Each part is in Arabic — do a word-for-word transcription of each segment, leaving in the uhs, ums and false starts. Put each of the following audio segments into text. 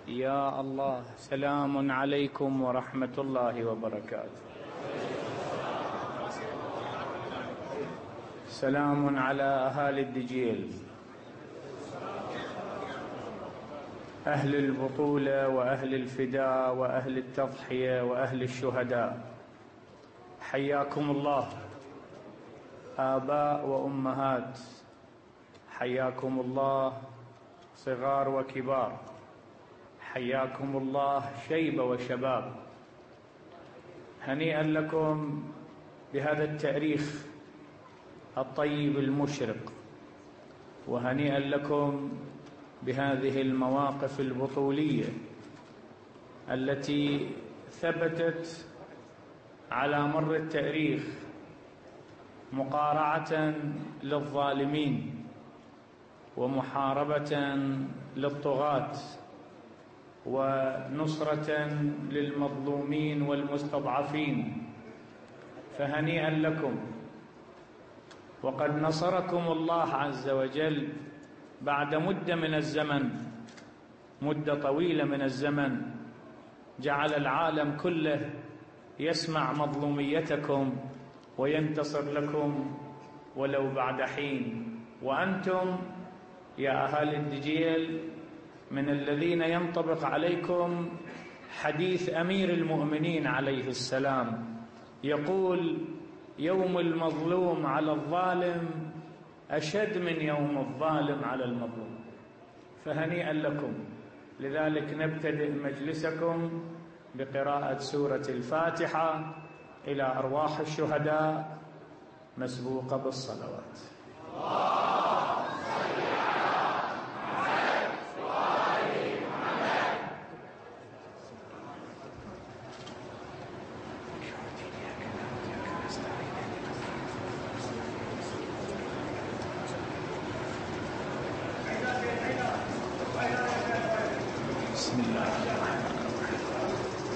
يا الله. سلام عليكم ورحمة الله وبركاته. سلام على أهالي الدجيل، أهل البطولة وأهل الفداء وأهل التضحية وأهل الشهداء، حياكم الله. آباء وأمهات حياكم الله، صغار وكبار حياكم الله، شيب وشباب، هنيئا لكم بهذا التاريخ الطيب المشرق، وهنيئا لكم بهذه المواقف البطولية التي ثبتت على مر التاريخ مقارعة للظالمين ومحاربة للطغاة ونصرة للمظلومين والمستضعفين، فهنيئا لكم. وقد نصركم الله عز وجل بعد مدة من الزمن، مدة طويلة من الزمن، جعل العالم كله يسمع مظلوميتكم وينتصر لكم ولو بعد حين. وأنتم يا أهالي الدجيل من الذين ينطبق عليكم حديث أمير المؤمنين عليه السلام، يقول: يوم المظلوم على الظالم أشد من يوم الظالم على المظلوم. فهنيئا لكم. لذلك نبتدئ مجلسكم بقراءة سورة الفاتحة إلى أرواح الشهداء مسبوقة بالصلوات. بسم الله الرحمن الرحيم.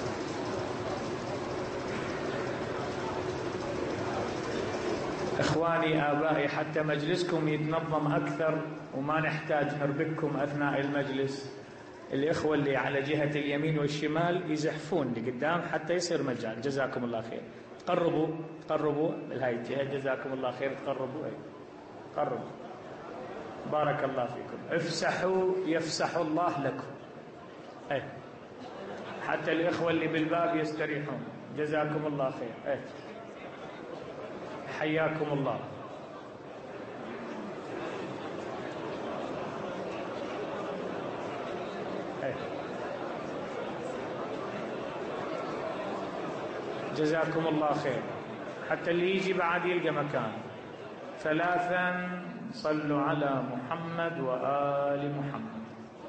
إخواني آبائي، حتى مجلسكم يتنظم أكثر وما نحتاج نربككم أثناء المجلس، الإخوة اللي على جهة اليمين والشمال يزحفون لقدام حتى يصير مجال. جزاكم الله خير. قربوا قربوا لهاي الجهة، جزاكم الله خير. تقربوا، قربوا، بارك الله فيكم. افسحوا يفسح الله لكم. أي. حتى الإخوة اللي بالباب يستريحون. جزاكم الله خير. أي. حياكم الله. أي. جزاكم الله خير. حتى اللي يجي بعد يلقى مكان. ثلاثا صلوا على محمد وآل محمد.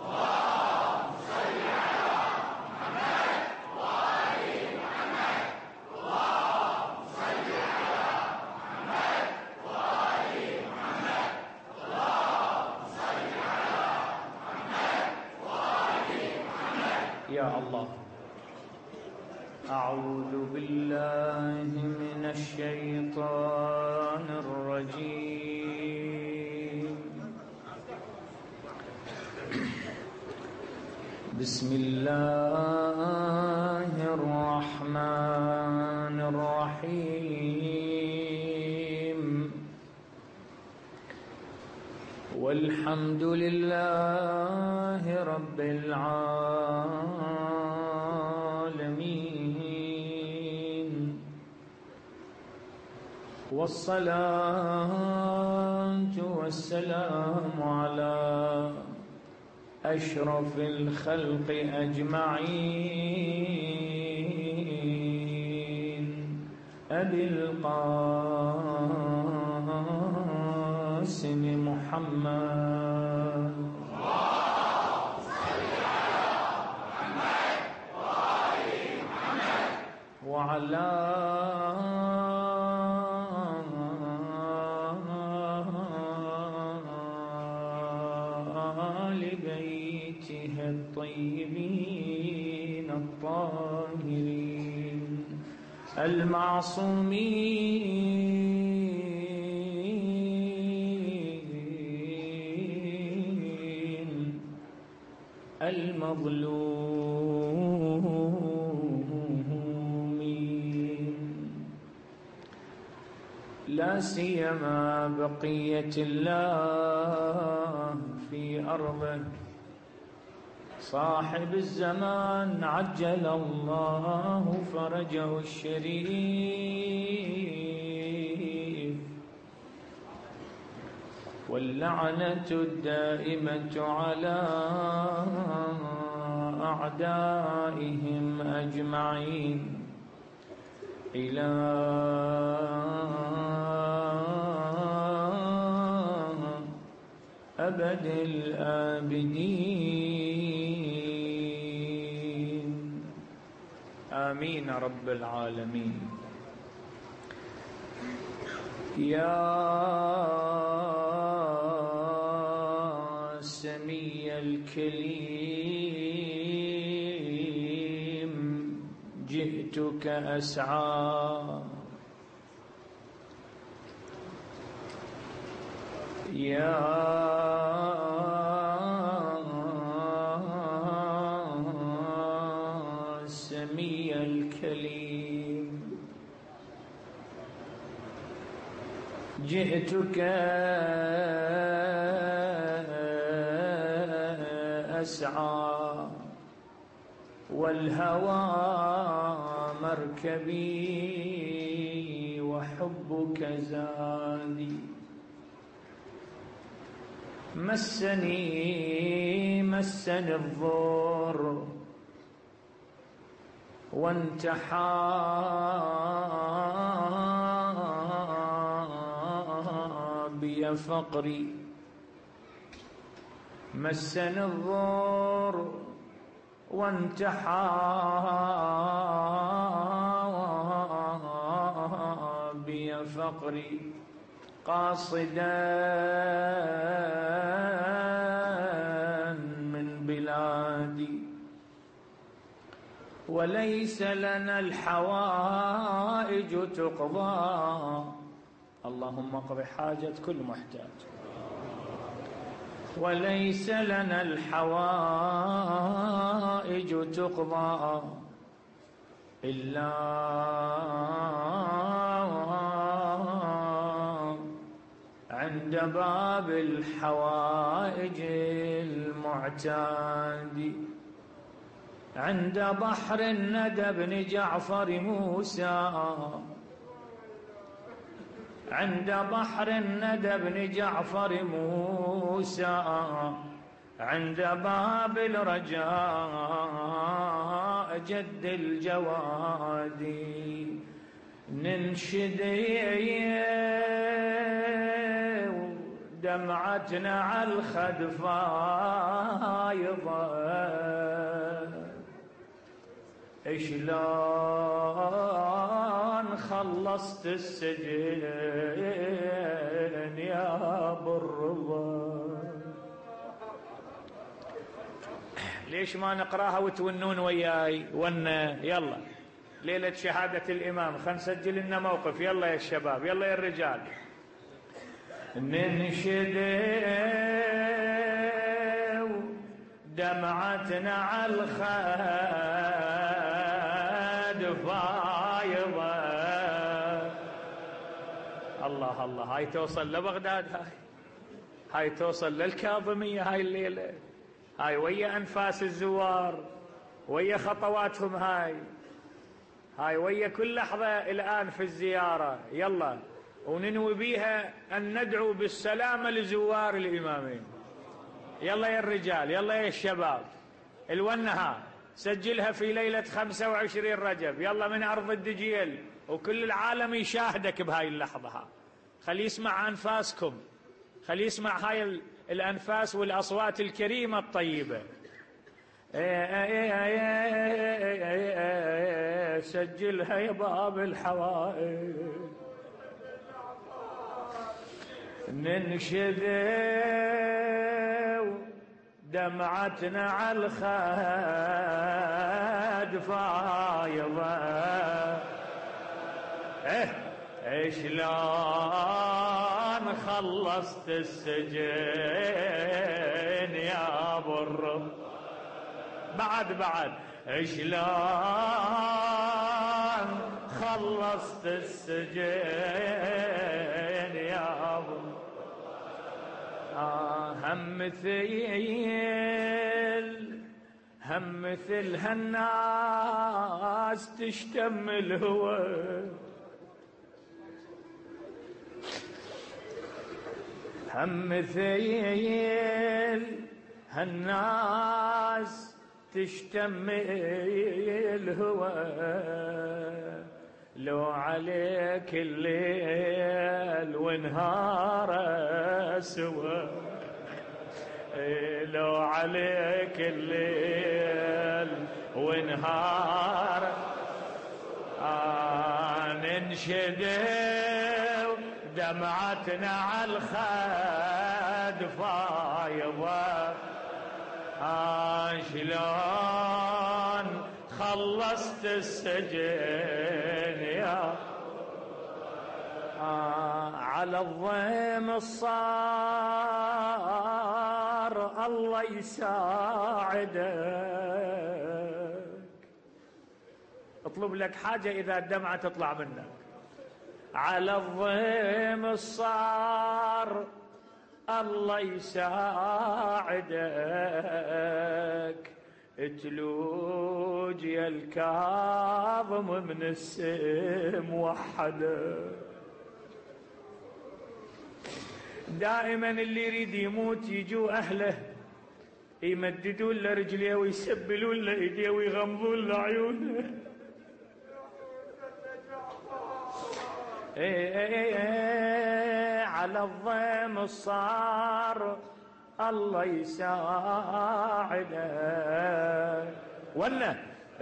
يا الله. أعوذ بالله من الشيطان الرجيم. بسم الله الرحمن الرحيم. والحمد لله رب العالمين، والصلاة والسلام على أشرف الخلق أجمعين، أبي القاسم محمد وعلى آل بيته الطيبين الطاهرين المعصومين المظلومين، لا سيما بقية الله في أرضه، صاحب الزمان عجل الله فرجه الشريف، واللعنة الدائمة على أعدائهم أجمعين إلى أبد الآبدين، آمين رب العالمين. يا سمي الكليم جئتك أسعى، يا سمي الكليم جئتك أسعى، والهوى مركبي وحبك زادي، مسني مسني الضر وانتحى بي فقري، مسني الضر وانتحى بي فقري، قاصدا من بلادي، وليس لنا الحوائج تقضى، اللهم اقض حاجة كل محتاج، وليس لنا الحوائج تقضى إلا عند باب الحوائج المعتاد، عند بحر الندى بن جعفر موسى، عند بحر الندى بن جعفر موسى، عند باب الرجاء جد الجواد، ننشد دمعتنا على الخد فايضة، شلون خلصت السجن يا ابو الرضا. ليش ما نقراها وتونون وياي؟ ون يلا ليلة شهادة الإمام، خلينا نسجل لنا موقف. يلا يا الشباب، يلا يا الرجال، ننشد دمعتنا على الخد فايضة. الله الله، هاي توصل لبغداد، هاي هاي توصل للكاظمية، هاي الليلة هاي ويا أنفاس الزوار، ويا خطواتهم، هاي هاي ويا كل لحظة الآن في الزيارة. يلا وننوي بيها أن ندعو بالسلامة لزوار الإمامين. يلا يا الرجال، يلا يا الشباب، الونها سجلها في ليلة خمسة وعشرين رجب. يلا من أرض الدجيل، وكل العالم يشاهدك بهاي اللحظة. خلي يسمع أنفاسكم، خلي يسمع هاي الأنفاس والأصوات الكريمة الطيبة. سجلها يا باب الحوائج، ننشد دمعتنا على الخد فايضة. ايه شلون خلصت السجن يا ابو الرضا. بعد بعد شلون خلصت السجن يا ابو آه هم مثيل هم مثل هالناس تشتم الهوى هم مثيل هالناس تشتم الهوى لو عليك الليل ونهار سوا لو عليك الليل ونهار آه ننشد دمعتنا على الخد فايضة آه شلون خلصت السجن يا آه على الضيم الصار الله يساعدك اطلب لك حاجة إذا الدمعة تطلع منك على الضيم الصار الله يساعدك تلوج يا الكاظم من السم وحده دائما اللي يريد يموت يجوا أهله يمددون له رجليه ويسبلون له ايديه ويغمضون له عيونه ايه ايه ايه على الضيم الصار الله يساعده ولا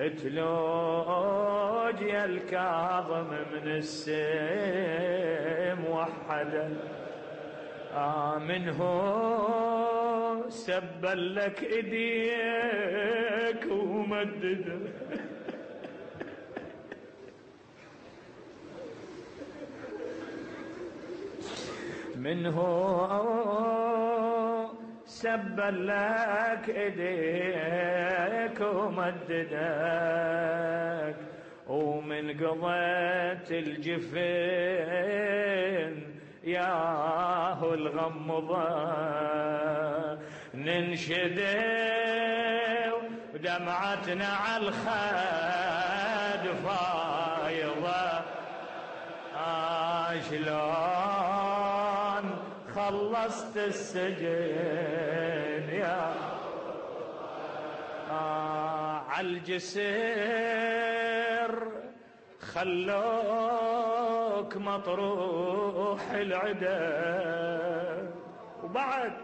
تلوج يا الكاظم من السم وحده آه منه سبل لك ايديك ومدده منه سبل لك ايديك ومددك ومن قضيت الجفين ياهو الغمضة ننشده ودمعتنا على الخد فايضة آه شلون خلصت السجن يا آه عالجسر خلوك مطروح العدا وبعد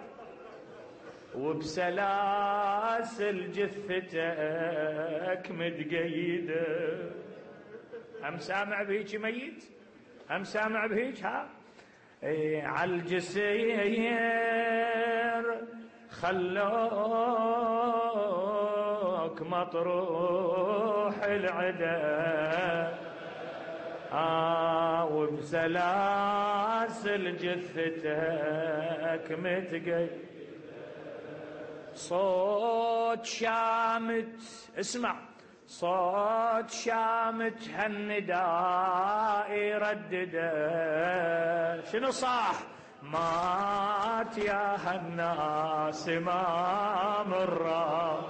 وبسلاسل جثتك متقيدة هم سامع بهيك ميت هم سامع بهيك ها اي عالجسير خلوك مطروح العدا آه وبسلاسل جثتك متقيد صوت شامت اسمع صوت شامت هالنداء يردده شنو صاح مات يا هالناس ما مرة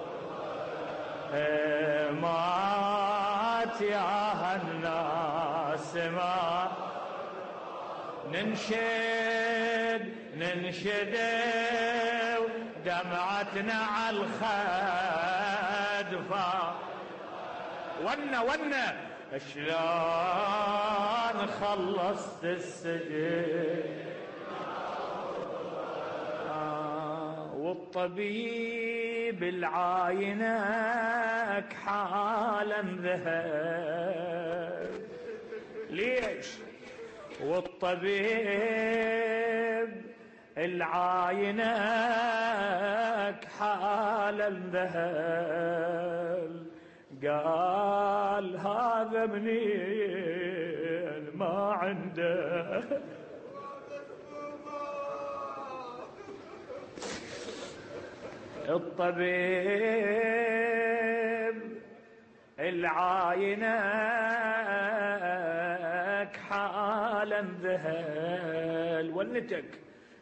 مات يا هالناس ما ننشد ننشد دمعتنا على الخد فا ونا ونا شلون خلصت السجن آه والطبيب العاينك حالا ذهب ليش والطبيب العاينك حالا ذهب قال هذا منين ما عنده الطبيب العاينك حالا ذهل ونتك،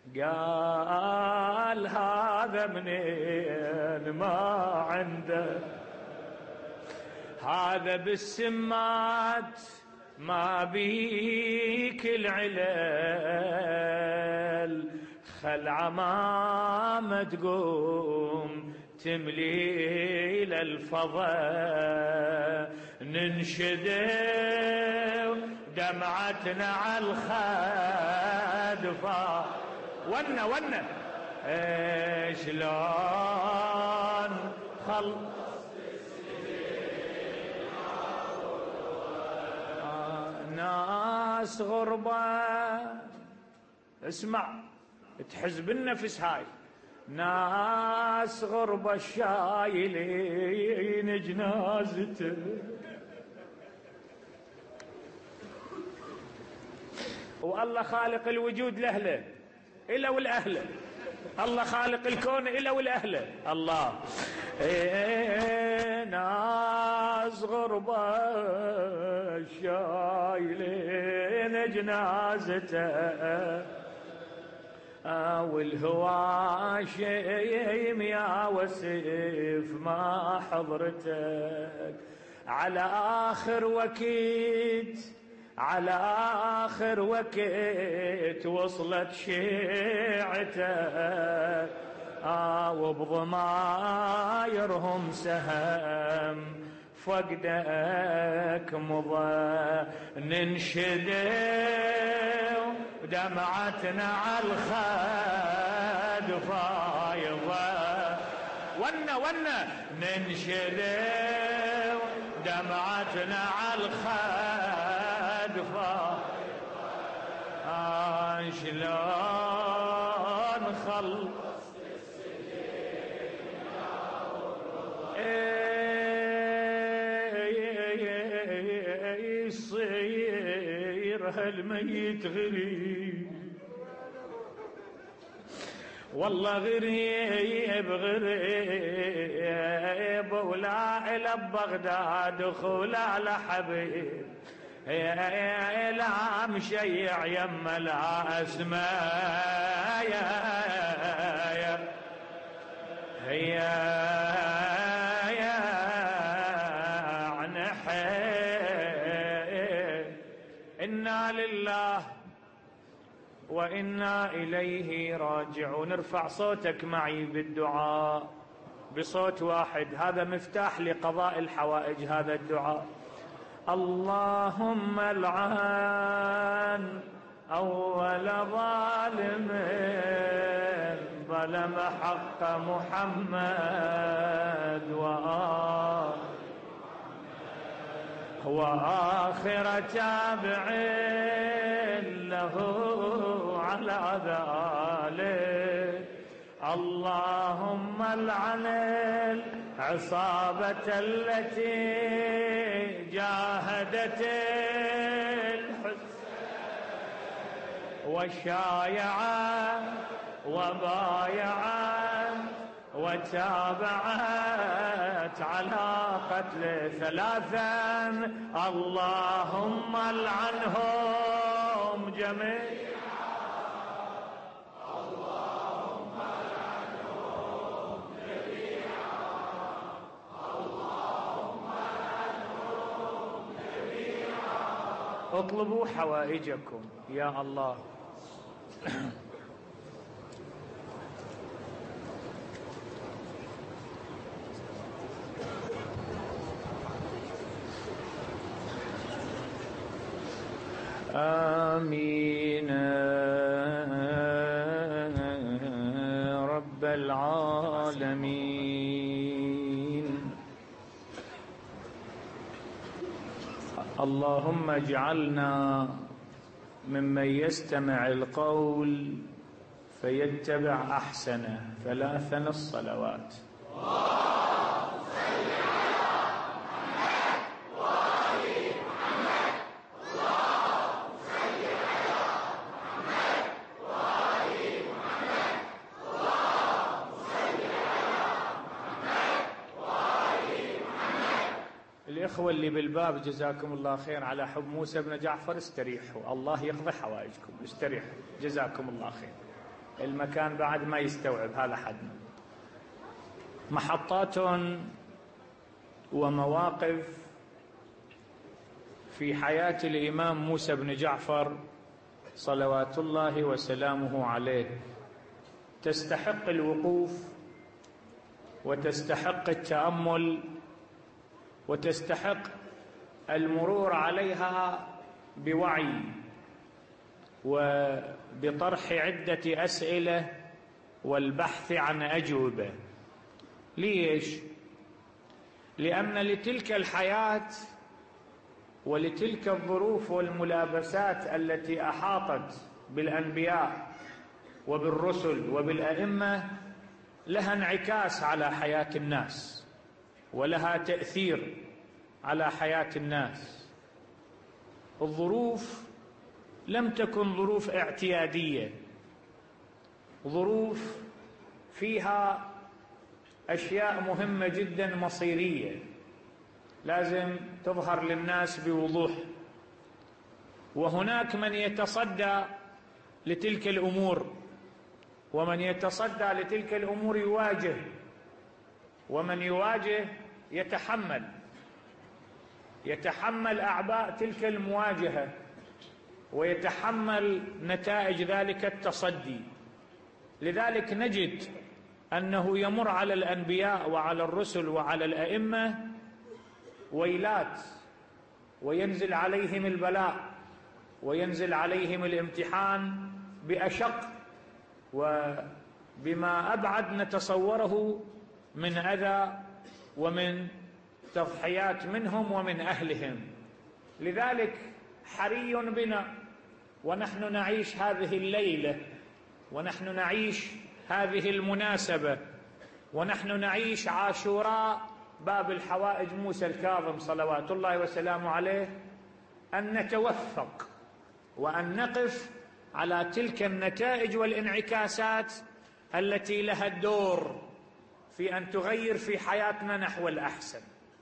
قال هذا منين ما عنده، هذا بالسمات ما بيك العلل، خل عمامة تقوم تملي للفضاء، ننشد دمعتنا على الخد فا ونا ونا شلون خل ناس غربة. اسمع تحزب النفس هاي، ناس غربة شايلين جنازته، والله خالق الوجود لأهله إلا والأهله، الله خالق الكون إلا والأهله الله. إيه ناس غربة شايلين جنازته، والهوى شيم يا وسيف ما حضرتك، على آخر وكيت على آخر وكيت وصلت شيعتك، آه وبضمايرهم سهم فقدك مضى، ننشد دمعتنا على الخد فايضة ونا ونا، ننشد دمعتنا على الخد فايضة، آه شلون خل يصير هالميت غريب، والله غريب غريب، ولا إلى بغداد خلا لحبيب، لا مشيع يما لا اسماء هي يا عن حين، إنا لله وإنا إليه راجعون. ارفع صوتك معي بالدعاء بصوت واحد، هذا مفتاح لقضاء الحوائج هذا الدعاء. اللهم العن أول ظالم ظلم حق محمد، وآخر تابع له على ذلك. اللهم العن العصابة التي جاهدت الحسن وشايعا وبايعا وتابعت على قتل ثلاثا، اللهم العنهم جميعا. اللهم العنهم جميعا. اللهم العنهم جميعا. اطلبوا حوائجكم يا الله. آمين رب العالمين. اللهم اجعلنا ممن يستمع القول فيتبع أحسنه. ثلاثا الصلوات. الإخوة اللي بالباب جزاكم الله خير على حب موسى بن جعفر استريحوا، الله يقضي حوائجكم، استريحوا جزاكم الله خير. المكان بعد ما يستوعب، هذا حدنا. محطات ومواقف في حياة الإمام موسى بن جعفر صلوات الله وسلامه عليه تستحق الوقوف وتستحق التأمل وتستحق المرور عليها بوعي وبطرح عدة أسئلة والبحث عن أجوبة. ليش؟ لأن لتلك الحياة ولتلك الظروف والملابسات التي أحاطت بالأنبياء وبالرسل وبالأئمة لها انعكاس على حياة الناس ولها تأثير على حياة الناس. الظروف لم تكن ظروف اعتيادية، ظروف فيها أشياء مهمة جدا مصيرية لازم تظهر للناس بوضوح، وهناك من يتصدى لتلك الأمور، ومن يتصدى لتلك الأمور يواجه، ومن يواجه يتحمل يتحمل أعباء تلك المواجهة ويتحمل نتائج ذلك التصدي. لذلك نجد أنه يمر على الأنبياء وعلى الرسل وعلى الأئمة ويلات، وينزل عليهم البلاء وينزل عليهم الامتحان بأشق وبما أبعد نتصوره من أذى ومن تضحيات منهم ومن أهلهم. لذلك حري بنا ونحن نعيش هذه الليلة ونحن نعيش هذه المناسبة ونحن نعيش عاشوراء باب الحوائج موسى الكاظم صلوات الله وسلامه عليه أن نتوفق وأن نقف على تلك النتائج والانعكاسات التي لها الدور في أن تغير في حياتنا نحو الأحسن،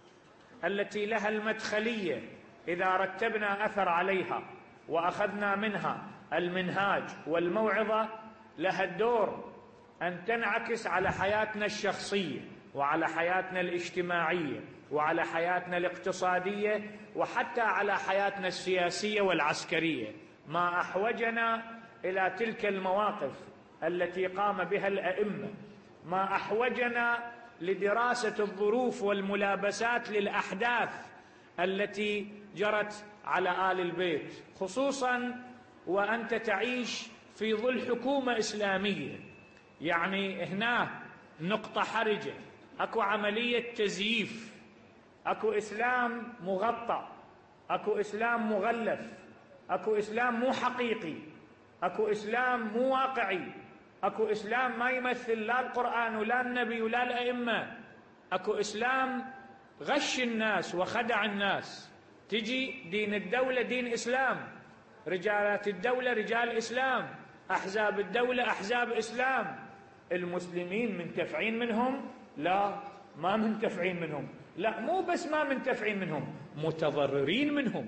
التي لها المدخلية إذا رتبنا أثر عليها وأخذنا منها المنهاج والموعظة، لها الدور أن تنعكس على حياتنا الشخصية وعلى حياتنا الاجتماعية وعلى حياتنا الاقتصادية وحتى على حياتنا السياسية والعسكرية. ما أحوجنا إلى تلك المواقف التي قام بها الأئمة، ما أحوجنا لدراسة الظروف والملابسات للأحداث التي جرت على آل البيت، خصوصا وأنت تعيش في ظل حكومة إسلامية. يعني هنا نقطة حرجة، أكو عملية تزييف، أكو إسلام مغطى، أكو إسلام مغلف، أكو إسلام مو حقيقي، أكو إسلام مو واقعي، أكو إسلام ما يمثل لا القرآن ولا النبي ولا الأئمة، أكو إسلام غش الناس وخدع الناس. تجي دين الدولة دين إسلام، رجالات الدولة رجال إسلام، أحزاب الدولة أحزاب إسلام. المسلمين منتفعين منهم؟ لا، ما منتفعين منهم، لا مو بس ما منتفعين منهم، متضررين منهم.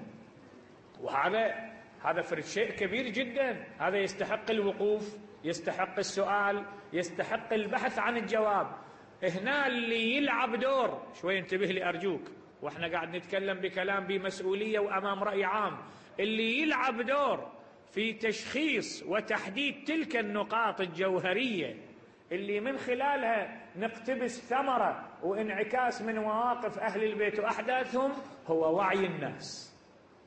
وهذا هذا فرد شيء كبير جدا، هذا يستحق الوقوف، يستحق السؤال، يستحق البحث عن الجواب. هنا اللي يلعب دور، شوي انتبه لي أرجوك واحنا قاعد نتكلم بكلام بمسؤولية وأمام رأي عام، اللي يلعب دور في تشخيص وتحديد تلك النقاط الجوهرية اللي من خلالها نقتبس ثمرة وانعكاس من مواقف أهل البيت وأحداثهم، هو وعي الناس،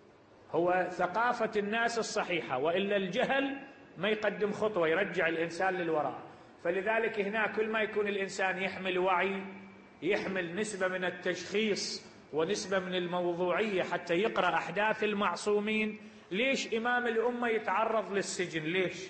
هو ثقافة الناس الصحيحة، وإلا الجهل ما يقدم خطوة، يرجع الإنسان للوراء. فلذلك هنا كل ما يكون الإنسان يحمل وعي، يحمل نسبة من التشخيص ونسبة من الموضوعية حتى يقرأ أحداث المعصومين. ليش إمام الأمة يتعرض للسجن؟ ليش؟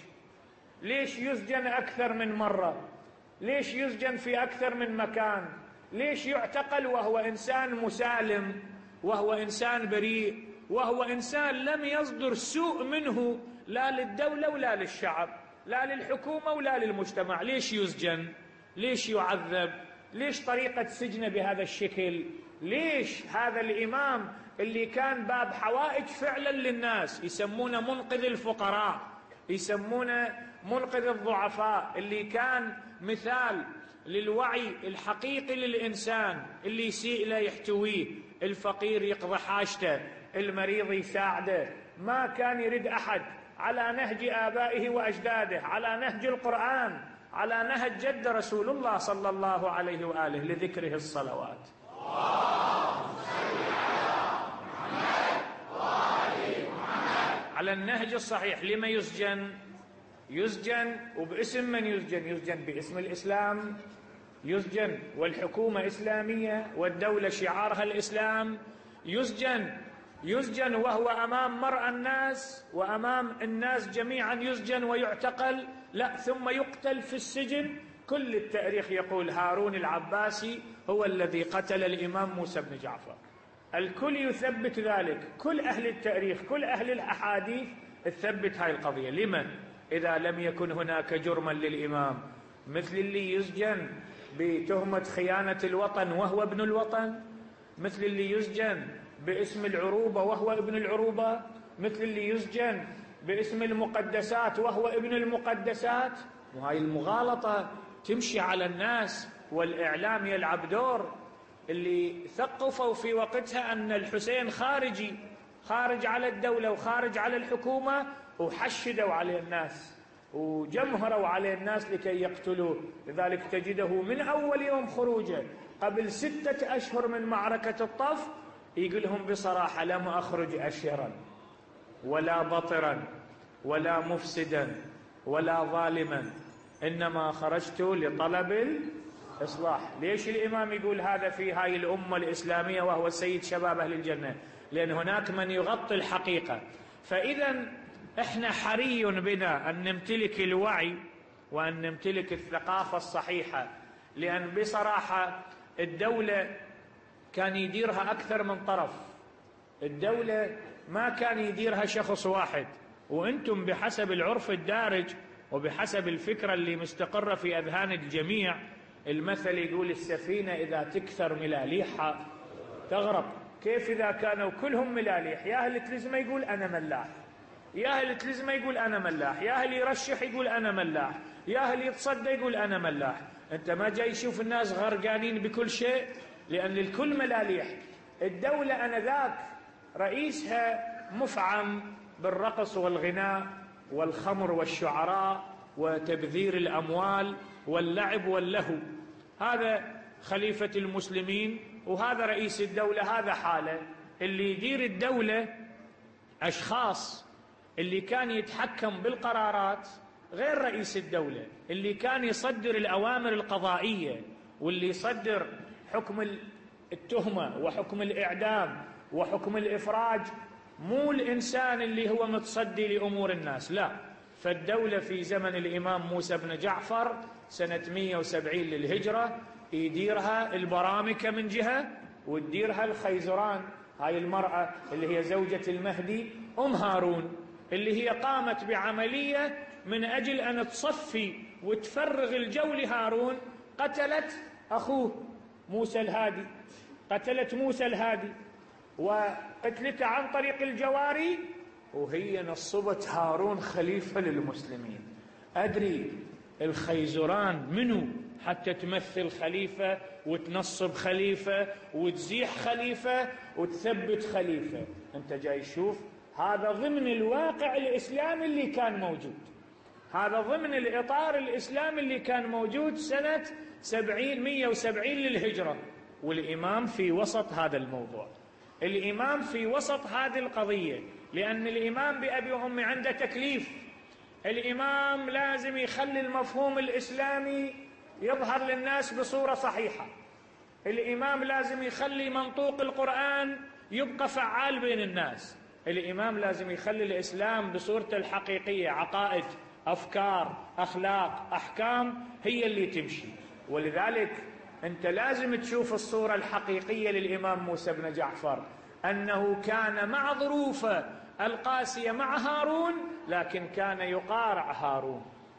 ليش يسجن أكثر من مرة؟ ليش يسجن في أكثر من مكان؟ ليش يعتقل وهو إنسان مسالم، وهو إنسان بريء، وهو إنسان لم يصدر سوء منه لا للدولة ولا للشعب، لا للحكومة ولا للمجتمع؟ ليش يسجن؟ ليش يعذب؟ ليش طريقة سجنه بهذا الشكل؟ ليش هذا الإمام اللي كان باب حوائج فعلا للناس، يسمونه منقذ الفقراء، يسمونه منقذ الضعفاء، اللي كان مثال للوعي الحقيقي للإنسان، اللي يسيء له يحتويه، الفقير يقضي حاجته، المريض يساعده، ما كان يريد أحد، على نهج آبائه وأجداده، على نهج القرآن، على نهج جد رسول الله صلى الله عليه وآله لذكره الصلوات. على النهج الصحيح. لما يسجن؟ يسجن وباسم من يسجن؟ يسجن باسم الإسلام، يسجن والحكومة إسلامية والدولة شعارها الإسلام، يسجن يسجن وهو أمام مرأى الناس وأمام الناس جميعا يسجن ويعتقل، لا ثم يقتل في السجن. كل التاريخ يقول هارون العباسي هو الذي قتل الإمام موسى بن جعفر، الكل يثبت ذلك، كل أهل التاريخ، كل أهل الأحاديث تثبت هاي القضية. لمن؟ إذا لم يكن هناك جرما للإمام، مثل اللي يسجن بتهمة خيانة الوطن وهو ابن الوطن، مثل اللي يسجن باسم العروبة وهو ابن العروبة، مثل اللي يسجن باسم المقدسات وهو ابن المقدسات. وهاي المغالطة تمشي على الناس، والإعلام يلعب دور. اللي ثقفوا في وقتها أن الحسين خارجي، خارج على الدولة وخارج على الحكومة، وحشدوا على الناس وجمهروا على الناس لكي يقتلوه. لذلك تجده من أول يوم خروجه قبل ستة أشهر من معركة الطف يقول لهم بصراحة: لم أخرج أشرا ولا بطرا ولا مفسدا ولا ظالما، إنما خرجت لطلب الإصلاح. ليش الإمام يقول هذا في هاي الأمة الإسلامية وهو سيد شباب أهل الجنة؟ لأن هناك من يغطي الحقيقة. فإذا إحنا حري بنا أن نمتلك الوعي وأن نمتلك الثقافة الصحيحة، لأن بصراحة الدولة كان يديرها أكثر من طرف، الدولة ما كان يديرها شخص واحد. وأنتم بحسب العرف الدارج وبحسب الفكرة اللي مستقرة في أذهان الجميع، المثل يقول: السفينة إذا تكثر ملاليحها تغرق. كيف إذا كانوا كلهم ملاليح؟ يا أهل تلزمة يقول أنا ملاح، يا أهل تلزمة يقول أنا ملاح، يا أهل يرشح يقول أنا ملاح، يا أهل يتصدى يقول أنا ملاح. أنت ما جاي يشوف الناس غرقانين بكل شيء؟ لأن الكل ملاليح. الدولة أنذاك رئيسها مفعم بالرقص والغناء والخمر والشعراء وتبذير الأموال واللعب واللهو. هذا خليفة المسلمين وهذا رئيس الدولة، هذا حاله. اللي يدير الدولة أشخاص، اللي كان يتحكم بالقرارات غير رئيس الدولة، اللي كان يصدر الأوامر القضائية واللي يصدر حكم التهمة وحكم الإعدام وحكم الإفراج، مو الإنسان اللي هو متصدي لأمور الناس، لا. فالدولة في زمن الإمام موسى بن جعفر سنة مئة وسبعين للهجرة يديرها البرامكة من جهة، وتديرها الخيزران، هاي المرأة اللي هي زوجة المهدي أم هارون، اللي هي قامت بعملية من أجل أن تصفي وتفرغ الجو لهارون. قتلت أخوه موسى الهادي، قتلت موسى الهادي وقتلته عن طريق الجواري، وهي نصبت هارون خليفة للمسلمين. أدري الخيزران منو حتى تمثل خليفة وتنصب خليفة وتزيح خليفة وتثبت خليفة؟ أنت جاي تشوف هذا ضمن الواقع الإسلامي اللي كان موجود، هذا ضمن الإطار الإسلامي اللي كان موجود سنة سبعين مئة وسبعين للهجرة، والإمام في وسط هذا الموضوع، الإمام في وسط هذه القضية. لأن الإمام بأبي وأمي عنده تكليف، الإمام لازم يخلي المفهوم الإسلامي يظهر للناس بصورة صحيحة، الإمام لازم يخلي منطوق القرآن يبقى فعال بين الناس، الإمام لازم يخلي الإسلام بصورته الحقيقية، عقائد، أفكار، أخلاق، أحكام هي اللي تمشي. ولذلك أنت لازم تشوف الصورة الحقيقية للإمام موسى بن جعفر، أنه كان مع ظروفه القاسية مع هارون، لكن كان يقارع هارون،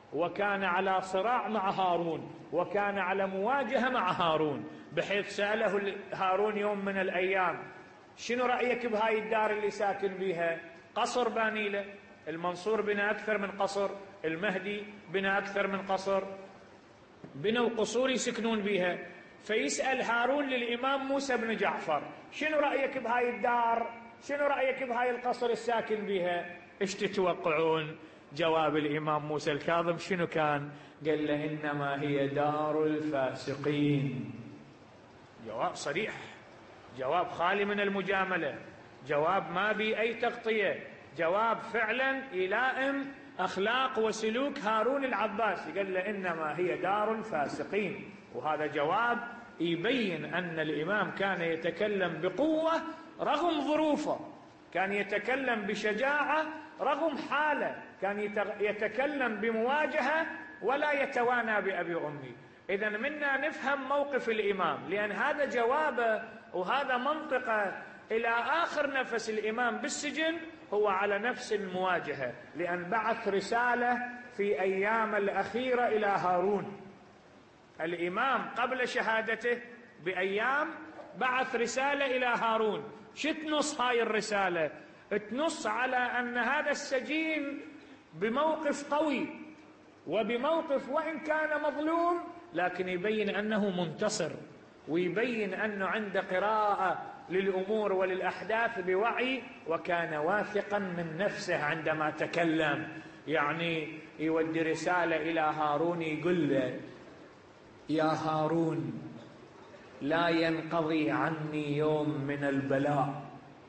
وكان على صراع مع هارون، وكان على مواجهة مع هارون، بحيث سأله هارون يوم من الأيام: شنو رأيك بهاي الدار اللي ساكن بيها؟ قصر باني له، المنصور بنى أكثر من قصر، المهدي بنى أكثر من قصر، بنوا قصور يسكنون بيها. فيسأل هارون للإمام موسى بن جعفر: شنو رأيك بهاي الدار؟ شنو رأيك بهاي القصر الساكن بيها؟ ايش تتوقعون جواب الإمام موسى الكاظم شنو كان؟ قال له: إنما هي دار الفاسقين. جواب صريح، جواب خالي من المجاملة، جواب ما بي أي تغطية، جواب فعلا يلائم أخلاق وسلوك هارون العباسي. قال له: إنما هي دار الفاسقين. وهذا جواب يبين أن الإمام كان يتكلم بقوة رغم ظروفه، كان يتكلم بشجاعة رغم حاله، كان يتكلم بمواجهة ولا يتوانى بأبي أمي. إذن منا نفهم موقف الإمام، لأن هذا جوابه وهذا منطقه إلى آخر نفس الإمام بالسجن هو على نفس المواجهة، لأن بعث رسالة في أيام الأخيرة إلى هارون. الإمام قبل شهادته بأيام بعث رسالة إلى هارون. شتنص هاي الرسالة؟ تنص على أن هذا السجين بموقف قوي، وبموقف وإن كان مظلوم لكن يبين أنه منتصر، ويبين أنه عنده قراءة للأمور وللأحداث بوعي، وكان واثقا من نفسه عندما تكلم. يعني يودي رسالة إلى هارون يقول له: يا هارون، لا ينقضي عني يوم من البلاء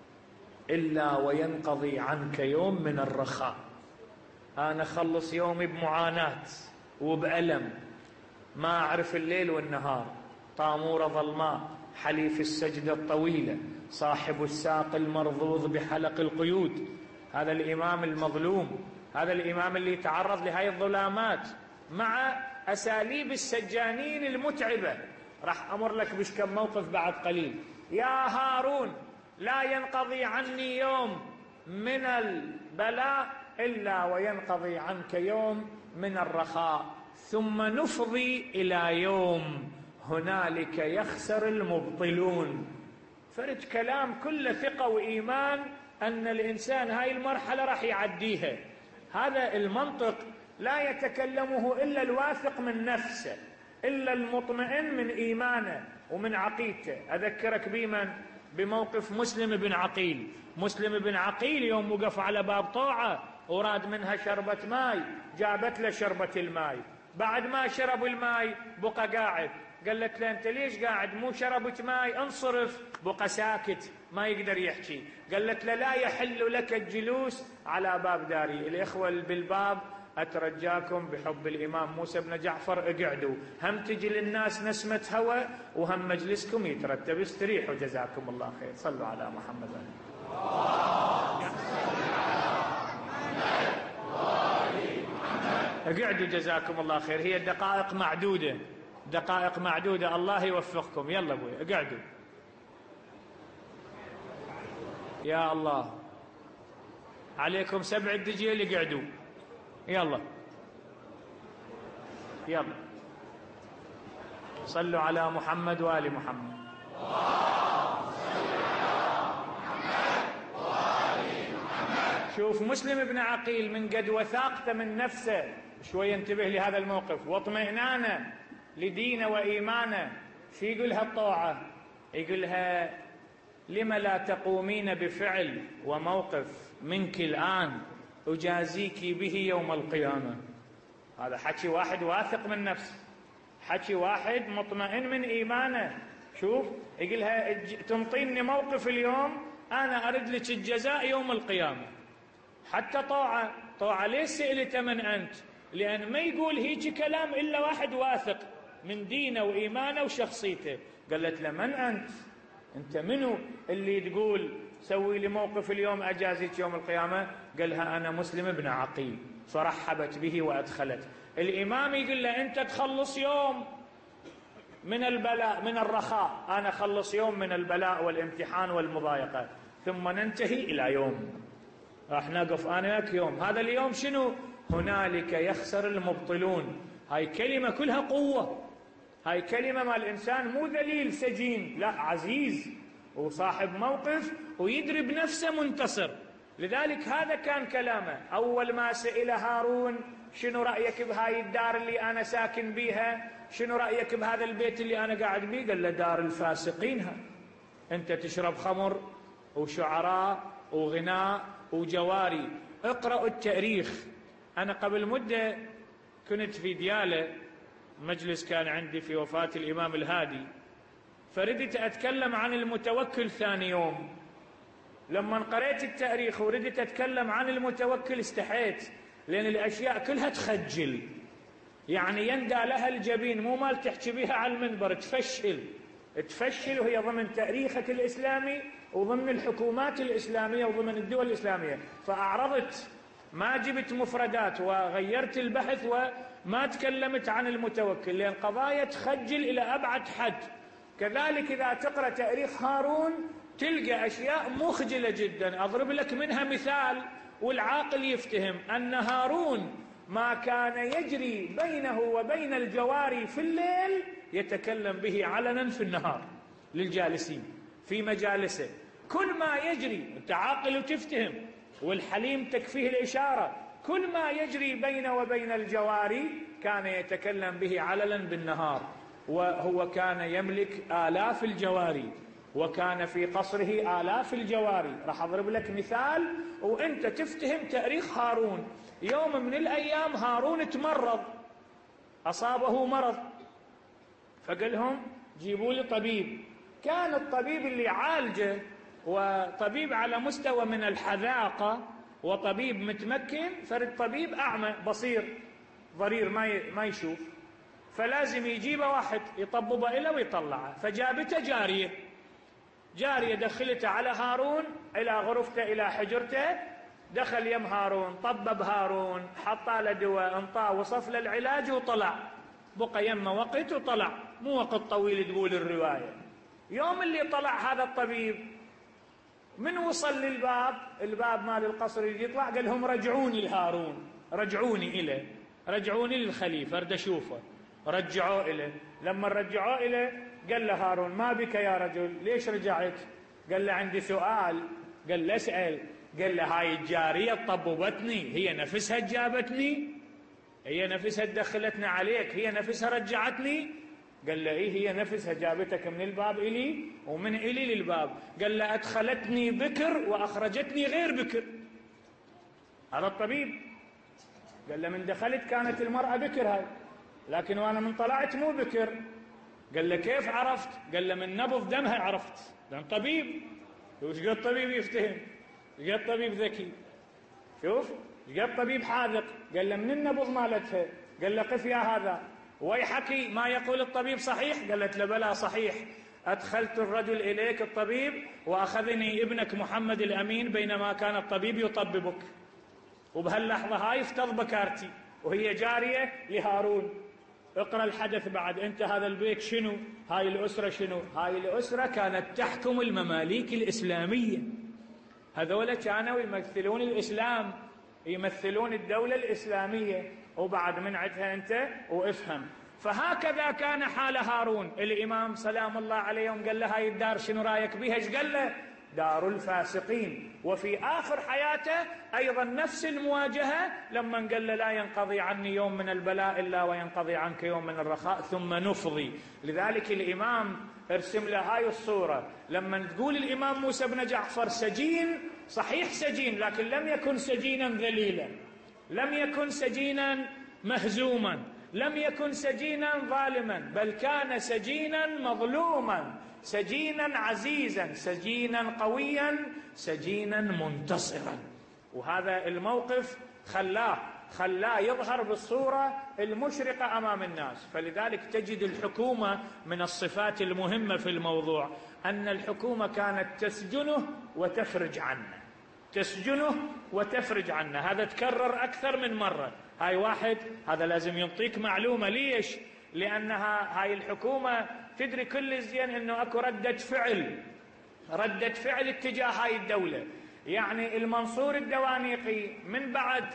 إلا وينقضي عنك يوم من الرخاء. أنا أخلص يومي بمعاناة وبألم، ما أعرف الليل والنهار، طامورة ظلماء، حليف السجدة الطويلة، صاحب الساق المرضوض بحلق القيود. هذا الإمام المظلوم، هذا الإمام اللي يتعرض لهذه الظلامات مع أساليب السجانين المتعبة. راح أمر لك بش كم موقف بعد قليل. يا هارون، لا ينقضي عني يوم من البلاء إلا وينقضي عنك يوم من الرخاء، ثم نفضي إلى يوم هنالك يخسر المبطلون. فرد كلام كله ثقة وإيمان أن الإنسان هاي المرحلة راح يعديها. هذا المنطق لا يتكلمه إلا الواثق من نفسه، إلا المطمئن من إيمانه ومن عقيدته. أذكرك بمن؟ بموقف مسلم بن عقيل. مسلم بن عقيل يوم وقف على باب طاعة وراد منها شربة ماي، جابت له شربة الماي، بعد ما شرب الماي بقى قاعد. قالت له: أنت ليش قاعد؟ مو شربت ماي، انصرف. بقى ساكت ما يقدر يحكي. قالت له: لا يحل لك الجلوس على باب داري. الإخوة بالباب أترجاكم بحب الإمام موسى بن جعفر اقعدوا، هم تجي للناس نسمة هوى وهم مجلسكم يترتب. استريحوا جزاكم الله خير. صلوا على محمد. اقعدوا جزاكم الله خير. هي دقائق معدودة، دقائق معدودة. الله يوفقكم. يلا ابوي اقعدوا. يا الله عليكم سبع الدجيل، اقعدوا. يلا يلا صلوا على محمد وآل محمد. شوف مسلم بن عقيل من قد وثاقته من نفسه شوي ينتبه لهذا الموقف واطمئنانه لدينه وإيمانه. شو يقولها الطاعة؟ يقولها: لما لا تقومين بفعل وموقف منك الآن أجازيك به يوم القيامة. هذا حكي واحد واثق من نفسه، حكي واحد مطمئن من إيمانه. شوف يقولها: تنطيني موقف اليوم أنا أرد لك الجزاء يوم القيامة. حتى طاعة طاعة ليش سئلته من أنت؟ لأن ما يقول هيك كلام إلا واحد واثق من دينه وإيمانه وشخصيته. قالت له: من أنت؟ أنت منو اللي تقول سوي لي موقف اليوم أجازيك يوم القيامة؟ قالها: أنا مسلم بن عقيل. فرحبت به وأدخلت. الإمام يقول له: أنت تخلص يوم من البلاء من الرخاء، أنا خلص يوم من البلاء والامتحان والمضايقة، ثم ننتهي إلى يوم راح نقف أنا لك يوم. هذا اليوم شنو هنالك يخسر المبطلون. هاي كلمة كلها قوة، هاي كلمة ما الإنسان مو ذليل سجين، لا عزيز وصاحب موقف ويدري بنفسه منتصر. لذلك هذا كان كلامه. أول ما سئل هارون شنو رأيك بهاي الدار اللي أنا ساكن بيها، شنو رأيك بهذا البيت اللي أنا قاعد بيه، قال له دار الفاسقين. ها أنت تشرب خمر وشعراء وغناء وجواري. اقرأوا التاريخ. أنا قبل مدة كنت في ديالة، مجلس كان عندي في وفاة الإمام الهادي، فردت أتكلم عن المتوكل ثاني يوم. لما قرأت التاريخ وردت أتكلم عن المتوكل استحيت، لأن الأشياء كلها تخجل، يعني يندى لها الجبين، مو مال تحكي بها على المنبر، تفشل تفشل وهي ضمن تاريخك الإسلامي وضمن الحكومات الإسلامية وضمن الدول الإسلامية. فأعرضت، ما جبت مفردات وغيرت البحث وما تكلمت عن المتوكل، لأن قضايا تخجل إلى أبعد حد. كذلك إذا تقرأ تاريخ هارون تلقى أشياء مخجلة جدا. أضرب لك منها مثال والعاقل يفتهم، أن هارون ما كان يجري بينه وبين الجواري في الليل يتكلم به علنا في النهار للجالسين في مجالسه. كل ما يجري، أنت عاقل وتفتهم، والحليم تكفيه الإشارة، كل ما يجري بينه وبين الجواري كان يتكلم به علنا بالنهار. وهو كان يملك آلاف الجواري وكان في قصره آلاف الجواري. راح أضرب لك مثال وأنت تفتهم تاريخ هارون. يوم من الأيام هارون تمرض، أصابه مرض، فقال لهم جيبوا لي طبيب. كان الطبيب اللي عالجه وطبيب على مستوى من الحذاقة وطبيب متمكن، فرد طبيب أعمى بصير ضرير ما يشوف، فلازم يجيبه واحد يطببه إله ويطلعه. فجابته جارية، جارية دخلته على هارون إلى غرفته إلى حجرته، دخل يم هارون، طبب هارون، حطى له دواء، انطاه، وصف له العلاج وطلع. بقى يمه وقت وطلع، مو وقت طويل تقول الرواية. يوم اللي طلع هذا الطبيب من وصل للباب، الباب مال القصر اللي يطلع، قال لهم رجعوني لهارون، رجعوني إليه، رجعوني للخليفة أرد أشوفه. رجعوه إليه. لما رجعوه إليه قال له هارون ما بك يا رجل، ليش رجعت؟ قال له عندي سؤال. قال له اسأل. قال له هاي الجارية طببتني، هي نفسها جابتني، هي نفسها دخلتنا عليك، هي نفسها رجعتني. قال له إيه، هي نفسها جابتك من الباب إلي ومن إلي للباب. قال له أدخلتني بكر وأخرجتني غير بكر. هذا الطبيب قال له من دخلت كانت المرأة بكر هاي، لكن وأنا من طلعت مو بكر. قال له كيف عرفت؟ قال له من نبض دمها عرفت. لأن طبيب، وش قد طبيب يفتهم، قد طبيب ذكي، شوف قد طبيب حاذق. قال له من النبض مالتها. قال له قف يا هذا، ويحكي ما يقول الطبيب صحيح؟ قالت له بلى صحيح. أدخلت الرجل إليك الطبيب وأخذني ابنك محمد الأمين بينما كان الطبيب يطببك، وبهاللحظة هاي افتض بكارتي وهي جارية لهارون. اقرأ الحدث بعد أنت. هذا البيت شنو؟ هاي الأسرة شنو؟ هاي الأسرة كانت تحكم المماليك الإسلامية، هذول كانوا يمثلون الإسلام، يمثلون الدولة الإسلامية. وبعد من عدها أنت وافهم. فهكذا كان حال هارون. الإمام سلام الله عليه يوم قال له هاي الدار شنو رايك بيها؟ ايش قال له؟ دار الفاسقين. وفي آخر حياته أيضا نفس المواجهة لما قال له لا ينقضي عني يوم من البلاء إلا وينقضي عنك يوم من الرخاء ثم نفضي. لذلك الإمام ارسم له هاي الصورة. لما تقول الإمام موسى بن جعفر سجين، صحيح سجين، لكن لم يكن سجينا ذليلا، لم يكن سجينا مهزوما، لم يكن سجينا ظالما، بل كان سجينا مظلوما، سجينا عزيزا، سجينا قويا، سجينا منتصرا. وهذا الموقف خلاه خلاه يظهر بالصورة المشرقة أمام الناس. فلذلك تجد الحكومة من الصفات المهمة في الموضوع أن الحكومة كانت تسجنه وتفرج عنه، تسجنه وتفرج عنه. هذا تكرر أكثر من مرة. هاي واحد، هذا لازم ينطيك معلومة. ليش؟ لأنها هاي الحكومة تدري كل زين أنه أكو ردة فعل، ردة فعل اتجاه هاي الدولة. يعني المنصور الدوانيقي من بعد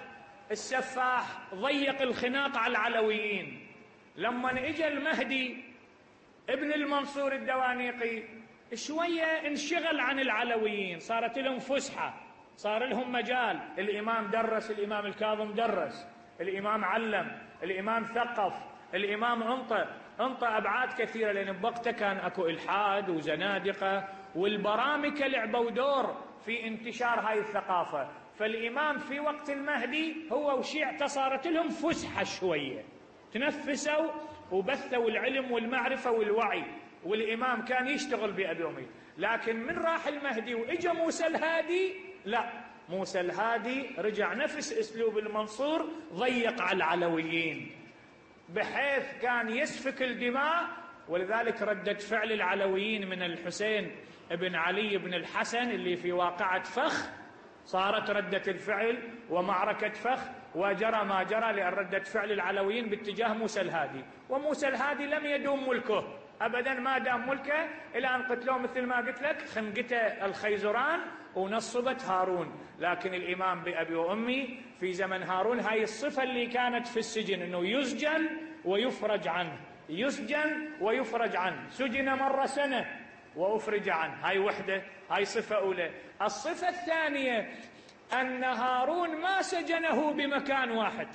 السفاح ضيق الخناق على العلويين. لما اجى المهدي ابن المنصور الدوانيقي شوية انشغل عن العلويين، صارت لهم فسحة، صار لهم مجال. الإمام درس، الإمام الكاظم درس، الإمام علم، الإمام ثقف، الإمام انطى انطى أبعاد كثيرة، لأن بوقته كان أكو إلحاد وزنادقة، والبرامكة لعبوا دور في انتشار هاي الثقافة. فالإمام في وقت المهدي هو وشيعته صارت لهم فسحة شوية، تنفسوا وبثوا العلم والمعرفة والوعي، والإمام كان يشتغل بأبي أمي. لكن من راح المهدي وإجا موسى الهادي، لا، موسى الهادي رجع نفس أسلوب المنصور، ضيق على العلويين بحيث كان يسفك الدماء. ولذلك ردة فعل العلويين من الحسين بن علي بن الحسن اللي في واقعة فخ صارت ردة الفعل ومعركة فخ، وجرى ما جرى لأن ردة فعل العلويين باتجاه موسى الهادي. وموسى الهادي لم يدوم ملكه أبدا، ما دام ملكه إلى أن قتلوه مثل ما قلت لك خنقته الخيزران ونصبت هارون. لكن الإمام بأبي وأمي في زمن هارون هاي الصفة اللي كانت في السجن، أنه يسجن ويفرج عنه، يسجن ويفرج عنه، سجن مرة سنة وأفرج عنه، هاي وحدة، هاي صفة أولى. الصفة الثانية أن هارون ما سجنه بمكان واحد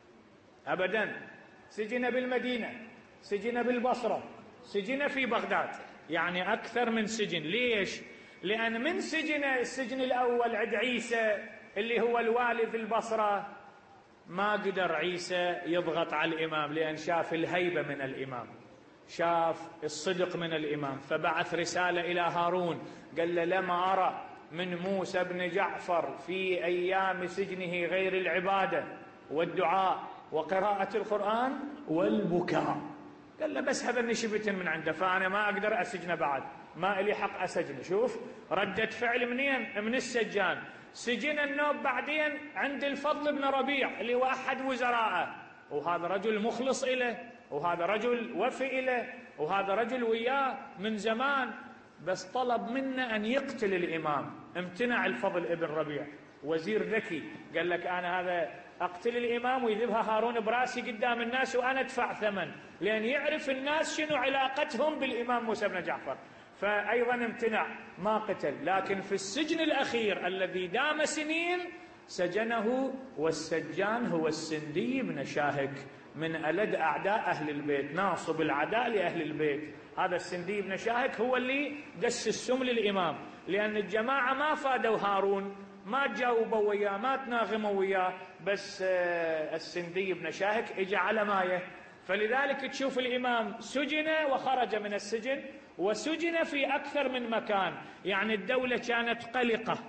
أبدا، سجن بالمدينة، سجن بالبصرة، سجن في بغداد، يعني أكثر من سجن. ليش؟ لأن من سجن السجن الأول عند عيسى اللي هو الوالي في البصرة ما قدر عيسى يضغط على الإمام، لأن شاف الهيبة من الإمام، شاف الصدق من الإمام، فبعث رسالة إلى هارون قال له لما أرى من موسى بن جعفر في أيام سجنه غير العبادة والدعاء وقراءة القرآن والبكاء. قال له بس هذا نشبة من عنده، فأنا ما أقدر أسجنه بعد، ما إلي حق أسجنه. شوف ردة فعل منين؟ من السجان. سجن النوب بعدين عند الفضل بن ربيع اللي هو أحد وزراءه، وهذا رجل مخلص إله، وهذا رجل وفي إله، وهذا رجل وياه من زمان، بس طلب منه أن يقتل الإمام. امتنع الفضل ابن ربيع، وزير ذكي، قال لك أنا هذا أقتل الإمام ويذبها هارون براسي قدام الناس وأنا أدفع ثمن، لأن يعرف الناس شنو علاقتهم بالإمام موسى بن جعفر. فأيضا امتنع ما قتل. لكن في السجن الأخير الذي دام سنين سجنه، والسجان هو السندي بن شاهك من ألد أعداء أهل البيت، ناصب العداء لأهل البيت. هذا السندي بن شاهك هو اللي دس السم للإمام، لأن الجماعة ما فادوا هارون، ما تجاوبوا وياه، ما تناغموا وياه، بس السندي بن شاهك اجى على مايه. فلذلك تشوف الإمام سجن وخرج من السجن، وسجن في أكثر من مكان. يعني الدولة كانت قلقة،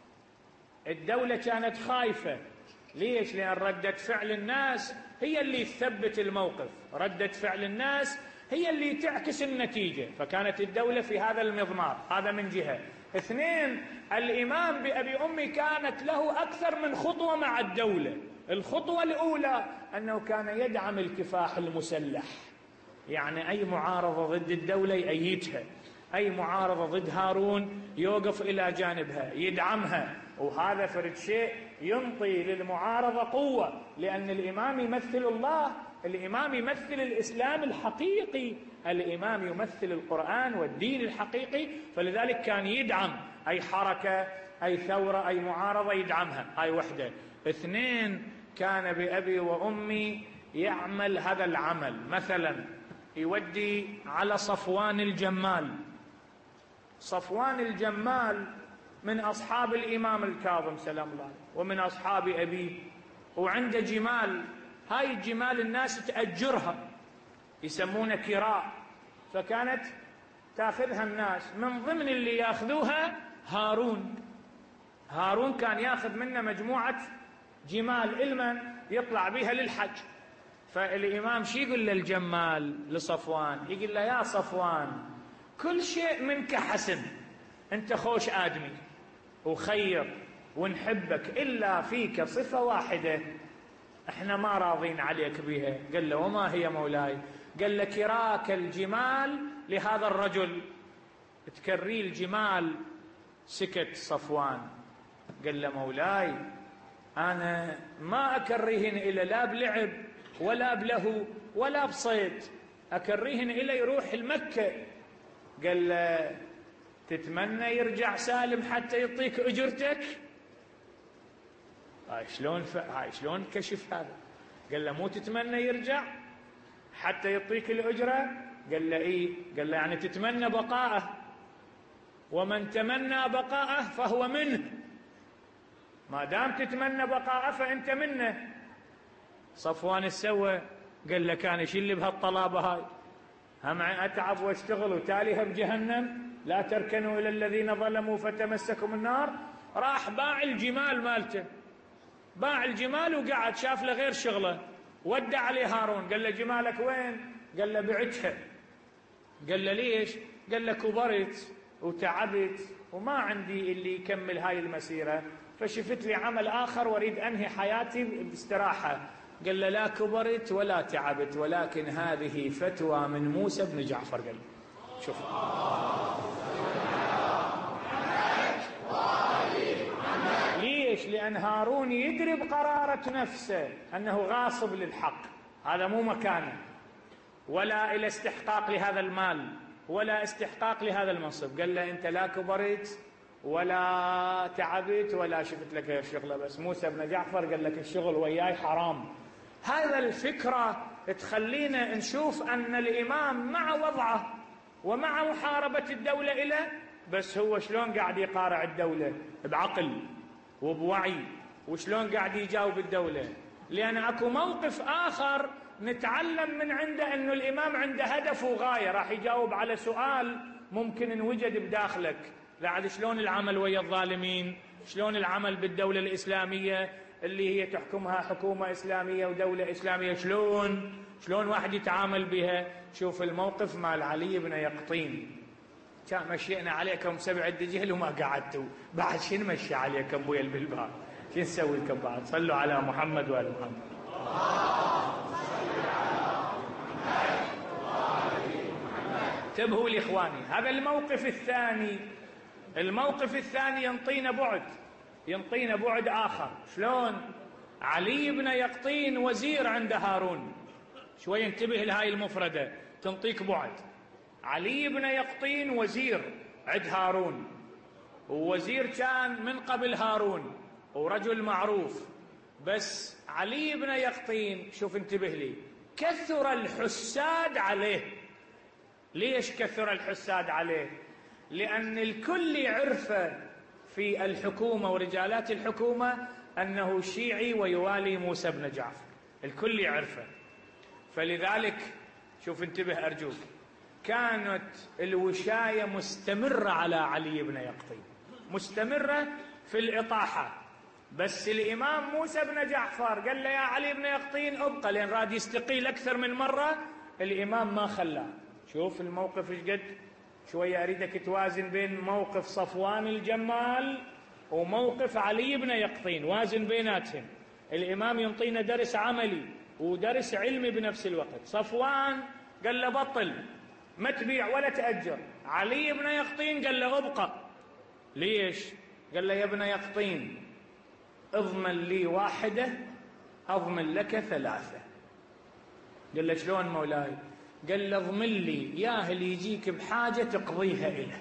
الدولة كانت خايفة. ليش؟ لأن ردة فعل الناس هي اللي تثبت الموقف، ردة فعل الناس هي اللي تعكس النتيجة. فكانت الدولة في هذا المضمار، هذا من جهة. اثنين، الإمام بأبي أمي كانت له أكثر من خطوة مع الدولة. الخطوة الأولى أنه كان يدعم الكفاح المسلح، يعني أي معارضة ضد الدولة يأيدها، أي معارضة ضد هارون يوقف إلى جانبها يدعمها. وهذا فرد شيء ينطي للمعارضة قوة، لأن الإمام يمثل الله، الإمام يمثل الإسلام الحقيقي، الإمام يمثل القرآن والدين الحقيقي. فلذلك كان يدعم أي حركة، أي ثورة، أي معارضة يدعمها. هاي وحدة. اثنين، كان بأبي وأمي يعمل هذا العمل، مثلا يودي على صفوان الجمال. صفوان الجمال من أصحاب الإمام الكاظم سلام الله عليه، ومن أصحاب أبيه، وعنده جمال. هاي الجمال الناس تأجرها، يسمونه كراء، فكانت تأخذها الناس. من ضمن اللي يأخذوها هارون. هارون كان يأخذ منه مجموعة جمال علما يطلع بها للحج. فالإمام شي يقول للجمال لصفوان؟ يقول له يا صفوان كل شيء منك حسن، أنت خوش آدمي وخير ونحبك، إلا فيك صفة واحدة احنا ما راضين عليك بها. قال له وما هي مولاي؟ قال له كراك الجمال لهذا الرجل، تكري الجمال. سكت صفوان، قال له مولاي أنا ما أكرهن إلى لا بلعب ولا بلهو ولا بصيد، أكرهن إلى يروح المكة. قال له تتمنى يرجع سالم حتى يعطيك أجرتك؟ هاي شلون ف... هاي شلون كشف هذا؟ قال له مو تتمنى يرجع حتى يعطيك الأجرة؟ قال له إيه. قال له يعني تتمنى بقاءه، ومن تمنى بقاءه فهو منه، ما دام تتمنى بقاءه فأنت منه. صفوان السوى قال له كان يشيل لي بهالطلابة هاي، هم أتعب واشتغل وتاليها بجهنم، لا تركنوا إلى الذين ظلموا فتمسكم النار. راح باع الجمال مالته، باع الجمال وقعد شاف له غير شغله. ودع عليه هارون قال له جمالك وين؟ قال له بعتها. قال له ليش؟ قال له كبرت وتعبت وما عندي اللي يكمل هاي المسيرة، فشفت لي عمل آخر واريد أنهي حياتي باستراحة. قال له لا كبرت ولا تعبت، ولكن هذه فتوى من موسى بن جعفر. قال شوف ليش؟ لأن هارون يدري بقرارة نفسه أنه غاصب للحق، هذا مو مكانه، ولا إلى استحقاق لهذا المال ولا استحقاق لهذا المنصب. قال له أنت لا كبرت ولا تعبت ولا شفت لك الشغلة. بس موسى بن جعفر قال لك الشغل وياي حرام. هذا الفكرة تخلينا نشوف أن الإمام مع وضعه ومع محاربة الدولة إليه، بس هو شلون قاعد يقارع الدولة بعقل وبوعي، وشلون قاعد يجاوب الدولة. لأن أكو موقف آخر نتعلم من عنده أنه الإمام عنده هدف وغاية، راح يجاوب على سؤال ممكن انوجد بداخلك. بعد شلون العمل ويا الظالمين، شلون العمل بالدولة الإسلامية اللي هي تحكمها حكومة إسلامية ودولة إسلامية، شلون شلون واحد يتعامل بها. شوف الموقف مال علي بن يقطين، كان مشينا عليكم سبع دجيل وما قعدتوا، بعد شو نمشي عليكم بويا البلبان؟ شو نسوي لكم بعد؟ صلوا على محمد وآل محمد. انتبهوا لإخواني، هذا الموقف الثاني. الموقف الثاني ينطينا بعد، ينطينا بعد آخر. شلون؟ علي بن يقطين وزير عند هارون. شوي انتبه لهاي المفردة تنطيك بعد. علي بن يقطين وزير عند هارون، ووزير كان من قبل هارون ورجل معروف. بس علي بن يقطين شوف انتبه لي، كثر الحساد عليه. ليش كثر الحساد عليه؟ لأن الكل عرفه في الحكومة ورجالات الحكومة أنه شيعي ويوالي موسى بن جعفر، الكل يعرفه. فلذلك شوف انتبه أرجوك، كانت الوشاية مستمرة على علي بن يقطين، مستمرة في الإطاحة. بس الإمام موسى بن جعفر قال له يا علي بن يقطين ابقى، لأن راد يستقيل أكثر من مرة. الإمام ما خلاه. شوف الموقف ايش قد. شوية أريدك توازن بين موقف صفوان الجمال وموقف علي بن يقطين، وازن بيناتهم. الإمام ينطينا درس عملي ودرس علمي بنفس الوقت. صفوان قال له بطل، ما تبيع ولا تأجر. علي بن يقطين قال له ابقى. ليش؟ قال له يا ابن يقطين اضمن لي واحدة أضمن لك ثلاثة. قال له شلون مولاي؟ قال له اضمن لي ياه اللي يجيك بحاجة تقضيها إله،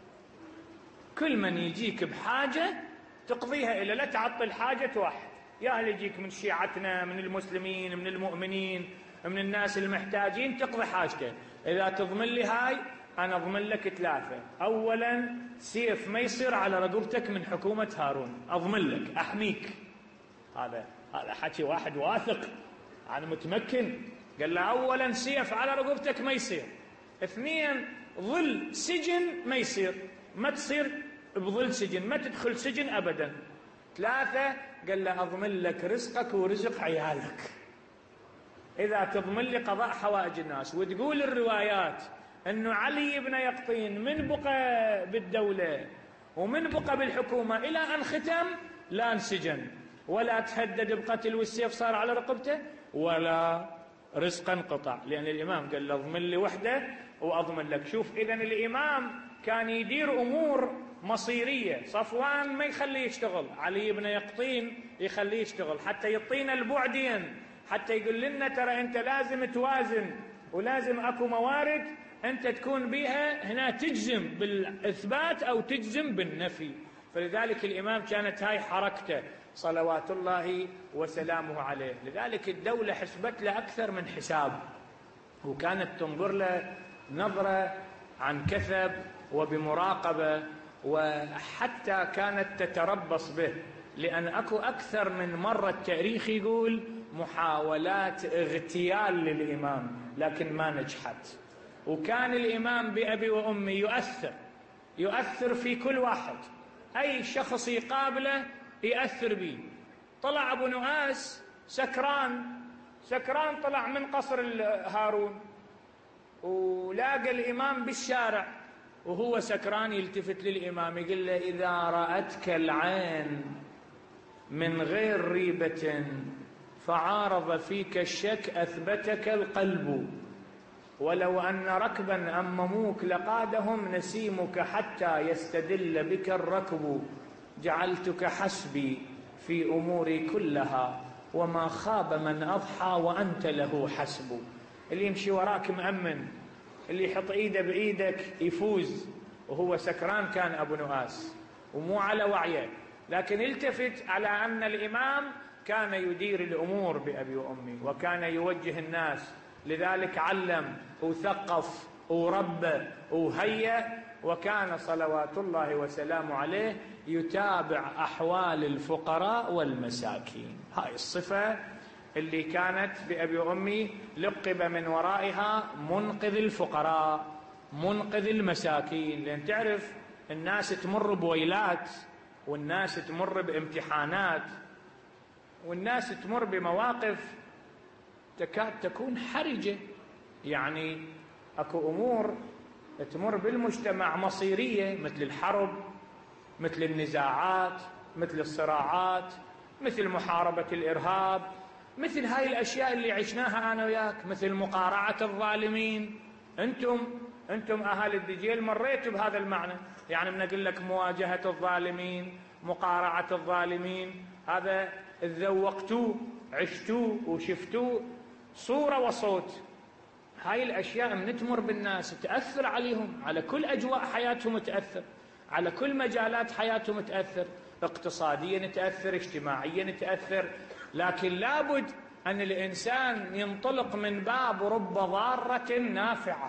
كل من يجيك بحاجة تقضيها إله، لا تعطل حاجة واحد. ياه اللي يجيك من شيعتنا، من المسلمين، من المؤمنين، من الناس المحتاجين، تقضي حاجته. إذا تضمن لي هاي أنا أضمن لك ثلاثة. أولا سيف ما يصير على رقبتك من حكومة هارون، أضمن لك أحميك. هذا هذا حكي واحد واثق، أنا متمكن. قال له أولا سيف على رقبتك ما يصير. اثنين ظل سجن ما يصير، ما تصير بظل سجن، ما تدخل سجن أبدا. ثلاثة قال له أضمن لك رزقك ورزق عيالك، إذا تضمن لي قضاء حوائج الناس. وتقول الروايات أنه علي بن يقطين من بقى بالدولة ومن بقى بالحكومة إلى أن ختم لا انسجن ولا تهدد بقتل والسيف صار على رقبته ولا رزقا انقطع، لأن الإمام قال له اضمن لي وحده وأضمن لك. شوف إذن الإمام كان يدير أمور مصيرية. صفوان ما يخليه يشتغل، علي بن يقطين يخليه يشتغل حتى يعطينا البعدين، حتى يقول لنا ترى أنت لازم توازن ولازم أكو موارد أنت تكون بيها هنا تجزم بالإثبات أو تجزم بالنفي. فلذلك الإمام كانت هاي حركته صلوات الله وسلامه عليه. لذلك الدولة حسبت له أكثر من حساب، وكانت تنظر له نظرة عن كثب وبمراقبة، وحتى كانت تتربص به، لأن أكو أكثر من مرة التاريخ يقول محاولات اغتيال للإمام لكن ما نجحت. وكان الإمام بأبي وأمي يؤثر يؤثر في كل واحد، أي شخص يقابله يأثر به. طلع أبو نؤاس سكران سكران طلع من قصر هارون ولاقى الإمام بالشارع وهو سكران، يلتفت للإمام يقول له إذا رأتك العين من غير ريبة فعارض فيك الشك أثبتك القلب، ولو أن ركبا أمموك لقادهم نسيمك حتى يستدل بك الركب، جعلتك حسبي في أموري كلها وما خاب من أضحى وأنت له حسب. اللي يمشي وراك مأمن، اللي يحط إيده بإيدك يفوز. وهو سكران كان أبو نؤاس ومو على وعيه، لكن التفت على أن الإمام كان يدير الأمور بأبي وأمي وكان يوجه الناس. لذلك علم وثقف وربى وهيأ، وكان صلوات الله وسلامه عليه يتابع أحوال الفقراء والمساكين. هاي الصفة اللي كانت بأبي وأمي لقب من ورائها منقذ الفقراء منقذ المساكين. لأن تعرف الناس تمر بويلات، والناس تمر بامتحانات، والناس تمر بمواقف تكاد تكون حرجة. يعني أكو أمور تمر بالمجتمع مصيرية، مثل الحرب، مثل النزاعات، مثل الصراعات، مثل محاربة الإرهاب، مثل هاي الأشياء اللي عشناها أنا وياك، مثل مقارعة الظالمين. أنتم أنتم أهل الدجيل مريتوا بهذا المعنى. يعني من أقول لك مواجهة الظالمين، مقارعة الظالمين، هذا ذوقتوه عشتوه وشفتوه صورة وصوت. هاي الأشياء من تمر بالناس تأثر عليهم، على كل أجواء حياتهم تأثر، على كل مجالات حياتهم تأثر، اقتصاديا تأثر، اجتماعيا تأثر. لكن لابد أن الإنسان ينطلق من باب رب ضارة نافعة.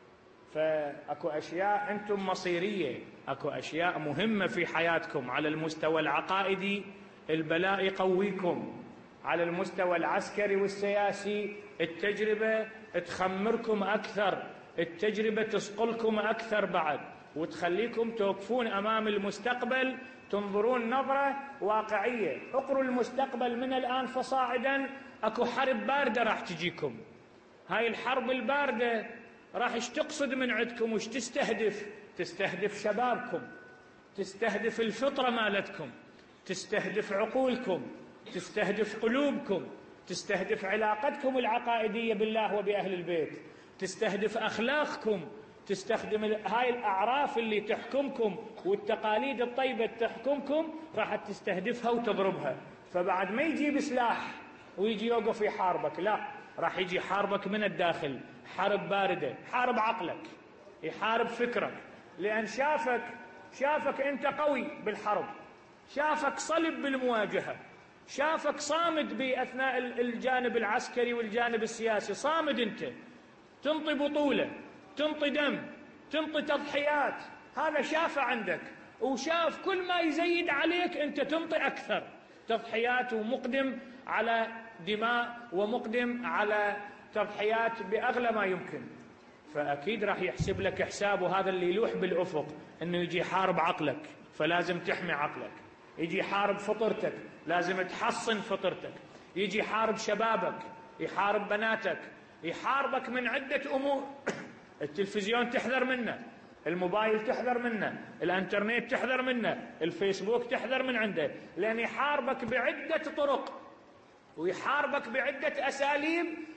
فأكو أشياء أنتم مصيرية، أكو أشياء مهمة في حياتكم. على المستوى العقائدي البلاء يقويكم، على المستوى العسكري والسياسي التجربة تخمركم أكثر، التجربة تصقلكم أكثر بعد، وتخليكم توقفون أمام المستقبل تنظرون نظرة واقعية. اقروا المستقبل من الآن فصاعدا، أكو حرب باردة راح تجيكم. هاي الحرب الباردة راح ايش تقصد من عندكم وش تستهدف؟ تستهدف شبابكم، تستهدف الفطرة مالتكم، تستهدف عقولكم، تستهدف قلوبكم، تستهدف علاقتكم العقائدية بالله وبأهل البيت، تستهدف أخلاقكم، تستخدم هاي الأعراف اللي تحكمكم والتقاليد الطيبة تحكمكم، راح تستهدفها وتضربها. فبعد ما يجي بسلاح ويجي يوقف يحاربك، لا، راح يجي يحاربك من الداخل، حرب باردة، حارب عقلك، يحارب فكرك. لأن شافك شافك أنت قوي بالحرب، شافك صلب بالمواجهة، شافك صامد بأثناء الجانب العسكري والجانب السياسي، صامد أنت، تنطي بطولة، تنطي دم، تنطي تضحيات. هذا شافه عندك، وشاف كل ما يزيد عليك أنت تنطي أكثر تضحيات، ومقدم على دماء، ومقدم على تضحيات بأغلى ما يمكن. فأكيد راح يحسب لك حساب. وهذا اللي يلوح بالأفق، أنه يجي يحارب عقلك، فلازم تحمي عقلك. يجي يحارب فطرتك، لازم تحصن فطرتك. يجي يحارب شبابك، يحارب بناتك، يحاربك من عدة أمور. التلفزيون تحذر منه، الموبايل تحذر منه، الانترنت تحذر منه، الفيسبوك تحذر من عنده، لأن يحاربك بعدة طرق، ويحاربك بعدة أساليب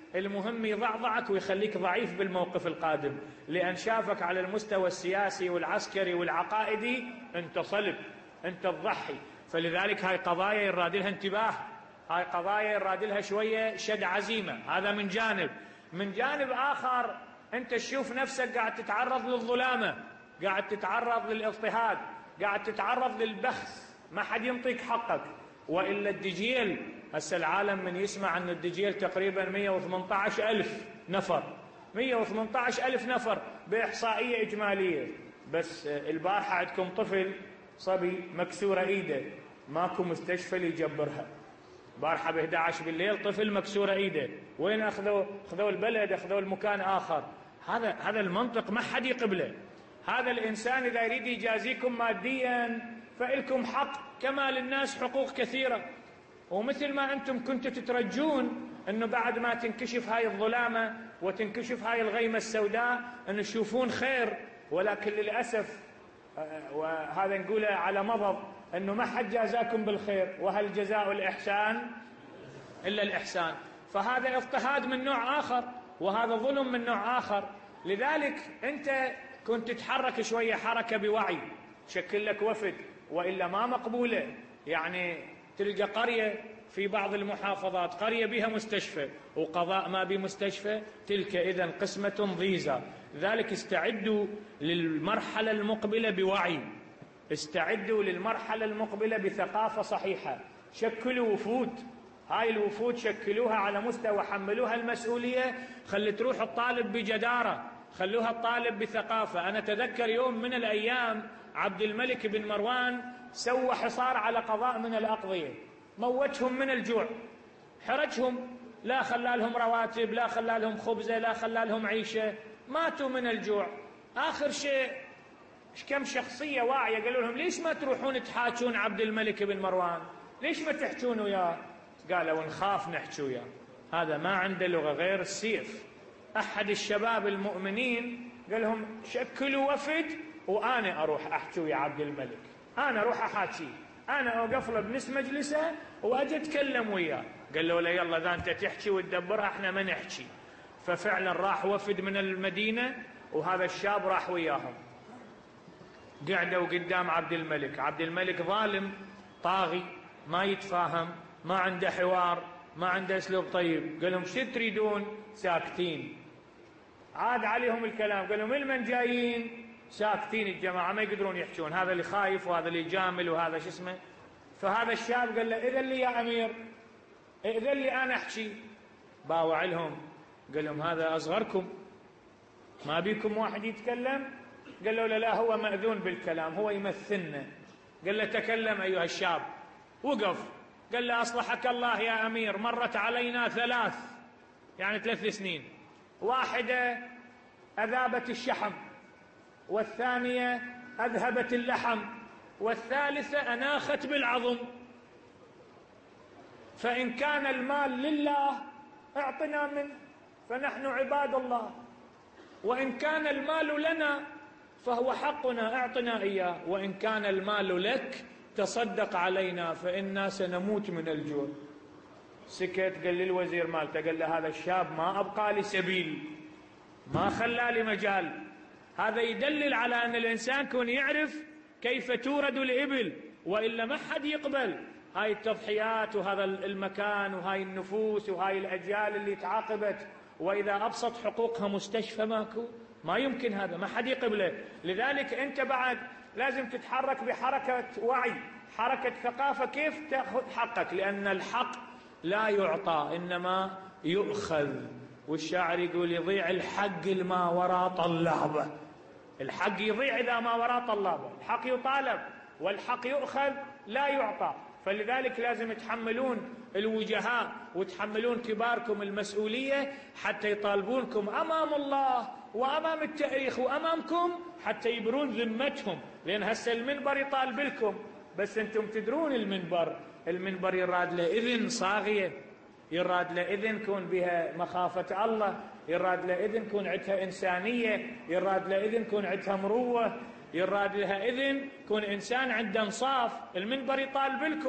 المهم يضعضعك ويخليك ضعيف بالموقف القادم، لأن شافك على المستوى السياسي والعسكري والعقائدي أنت صلب، أنت تضحي. فلذلك هاي قضايا يراد لها انتباه، هاي قضايا يراد لها شوية شد عزيمة. هذا من جانب. من جانب آخر أنت تشوف نفسك قاعد تتعرض للظلامة، قاعد تتعرض للاضطهاد، قاعد تتعرض للبخس، ما حد ينطيك حقك. وإلا الدجيل، هسه العالم من يسمع أن الدجيل تقريبا مئة وثمانية عشر ألف نفر، مئة وثمانية عشر ألف نفر بإحصائية إجمالية. بس البارحة عندكم طفل صبي مكسورة إيده، ماكو مستشفى ليجبرها. بارحة ب إحدى عشر بالليل طفل مكسورة إيده، وين أخذوا؟ أخذوا البلد، أخذوا المكان آخر. هذا هذا المنطق ما حد يقبله. هذا الإنسان إذا يريد يجازيكم ماديا فإلكم حق كما للناس حقوق كثيرة، ومثل ما أنتم كنتوا تترجون أنه بعد ما تنكشف هاي الظلامة وتنكشف هاي الغيمة السوداء أنه تشوفون خير، ولكن للأسف وهذا نقوله على مضض أنه ما حد جازاكم بالخير، وهل جزاء الإحسان إلا الإحسان. فهذا اضطهاد من نوع آخر، وهذا ظلم من نوع آخر. لذلك أنت كنت تتحرك شوية حركة بوعي، تشكل لك وفد، وإلا ما مقبولة. يعني تلقى قرية في بعض المحافظات قرية بها مستشفى وقضاء ما بمستشفى، تلك إذن قسمة ضيزة. لذلك استعدوا للمرحلة المقبلة بوعي، استعدوا للمرحلة المقبلة بثقافة صحيحة. شكلوا وفود، هاي الوفود شكلوها على مستوى، حملوها المسؤولية، خلي تروح الطالب بجدارة، خلوها الطالب بثقافة. أنا تذكر يوم من الأيام عبد الملك بن مروان سوى حصار على قضاء من الأقضية، موتهم من الجوع، حرجهم، لا خلى لهم رواتب، لا خلى لهم خبزة، لا خلى لهم عيشة، ماتوا من الجوع. آخر شيء كم شخصية واعية قالوا لهم ليش ما تروحون تحاجون عبد الملك بن مروان، ليش ما تحجون وياه؟ قالوا نخاف نحكي وياه، هذا ما عنده لغة غير السيف. أحد الشباب المؤمنين قال لهم شكلوا وفد وأنا أروح أحكي ويا عبد الملك، أنا أروح أحاكي، أنا أوقف له بنص مجلسه وأجي أتكلم وياه. قال له لا يلا إذا أنت تحكي وتدبرها إحنا ما نحكي. ففعلا راح وفد من المدينة، وهذا الشاب راح وياهم، قعدوا قدام عبد الملك. عبد الملك ظالم طاغي، ما يتفاهم، ما عنده حوار، ما عنده اسلوب طيب. قال لهم شو تريدون؟ ساكتين. عاد عليهم الكلام، قال لهم من جايين؟ ساكتين الجماعة ما يقدرون يحجون، هذا اللي خايف وهذا اللي جامل وهذا شو اسمه. فهذا الشاب قال له إذن لي يا أمير، إذن لي أنا أحكي. باوع لهم، قال لهم هذا أصغركم، ما بيكم واحد يتكلم؟ قال له لا لا هو مأذون بالكلام، هو يمثلنا. قال له تكلم أيها الشاب. وقف، قال له أصلحك الله يا أمير، مرت علينا ثلاث، يعني ثلاث سنين، واحدة أذابت الشحم، والثانية أذهبت اللحم، والثالثة أناخت بالعظم. فإن كان المال لله اعطنا منه فنحن عباد الله، وإن كان المال لنا فهو حقنا اعطنا إياه، وإن كان المال لك تصدق علينا فإنا سنموت من الجوع. سكت. قال للوزير مالته، قال له هذا الشاب ما أبقى لي سبيل، ما خلى لي مجال. هذا يدلل على أن الإنسان يكون يعرف كيف تورد الإبل، وإلا ما حد يقبل هاي التضحيات وهذا المكان وهاي النفوس وهاي الأجيال اللي تعاقبت، وإذا أبسط حقوقها مستشفى ماكو، ما يمكن، هذا ما حد يقبله. لذلك أنت بعد لازم تتحرك بحركة وعي، حركة ثقافة، كيف تأخذ حقك، لأن الحق لا يعطى إنما يؤخذ. والشاعر يقول يضيع الحق الما وراء طلابه، الحق يضيع إذا ما وراء طلابه، الحق يطالب والحق يؤخذ لا يعطى. فلذلك لازم تحملون الوجهاء وتحملون كباركم المسؤولية حتى يطالبونكم أمام الله وأمام التاريخ وأمامكم حتى يبرون ذمتهم. لأن هسه المنبر يطالب لكم، بس أنتم تدرون المنبر المنبر يراد له إذن صاغية، يراد له إذن كون بها مخافة الله، يراد له إذن كون عندها إنسانية، يراد له إذن كون عندها مروة، يراد لها إذن كون إنسان عنده انصاف. المنبر يطالب لكم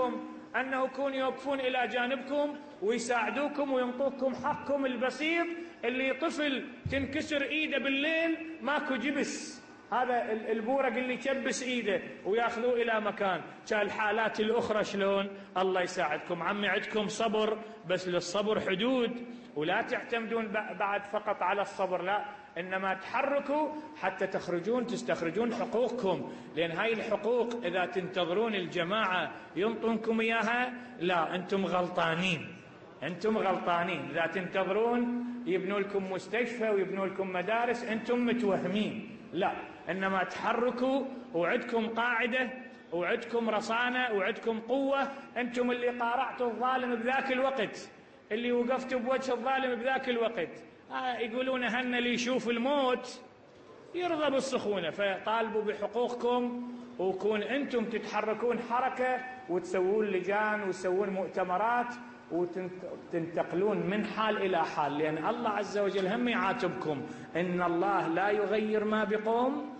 أنه يكونوا يوقفون إلى جانبكم ويساعدوكم وينطوكم حقكم البسيط. اللي طفل تنكسر إيده بالليل ماكو جبس، هذا البورق اللي يكبس إيده وياخذوه إلى مكان. كالحالات الأخرى شلون؟ الله يساعدكم. عمي عندكم صبر، بس للصبر حدود، ولا تعتمدون بعد فقط على الصبر، لا، إنما تحركوا حتى تخرجون تستخرجون حقوقكم. لأن هاي الحقوق إذا تنتظرون الجماعة ينطونكم إياها، لا، أنتم غلطانين، أنتم غلطانين. إذا تنتظرون يبنوا لكم مستشفى ويبنوا لكم مدارس، أنتم متوهمين. لا، إنما تحركوا وعدكم قاعدة وعدكم رصانة وعدكم قوة. أنتم اللي قارعتوا الظالم بذاك الوقت، اللي وقفتوا بوجه الظالم بذاك الوقت. آه يقولون هن اللي يشوف الموت يرضى بالسخونة. فطالبوا بحقوقكم، وكون أنتم تتحركون حركة وتسوون لجان وتسوون مؤتمرات وتنتقلون من حال إلى حال. لأن الله عز وجل هم يعاتبكم، إن الله لا يغير ما بقوم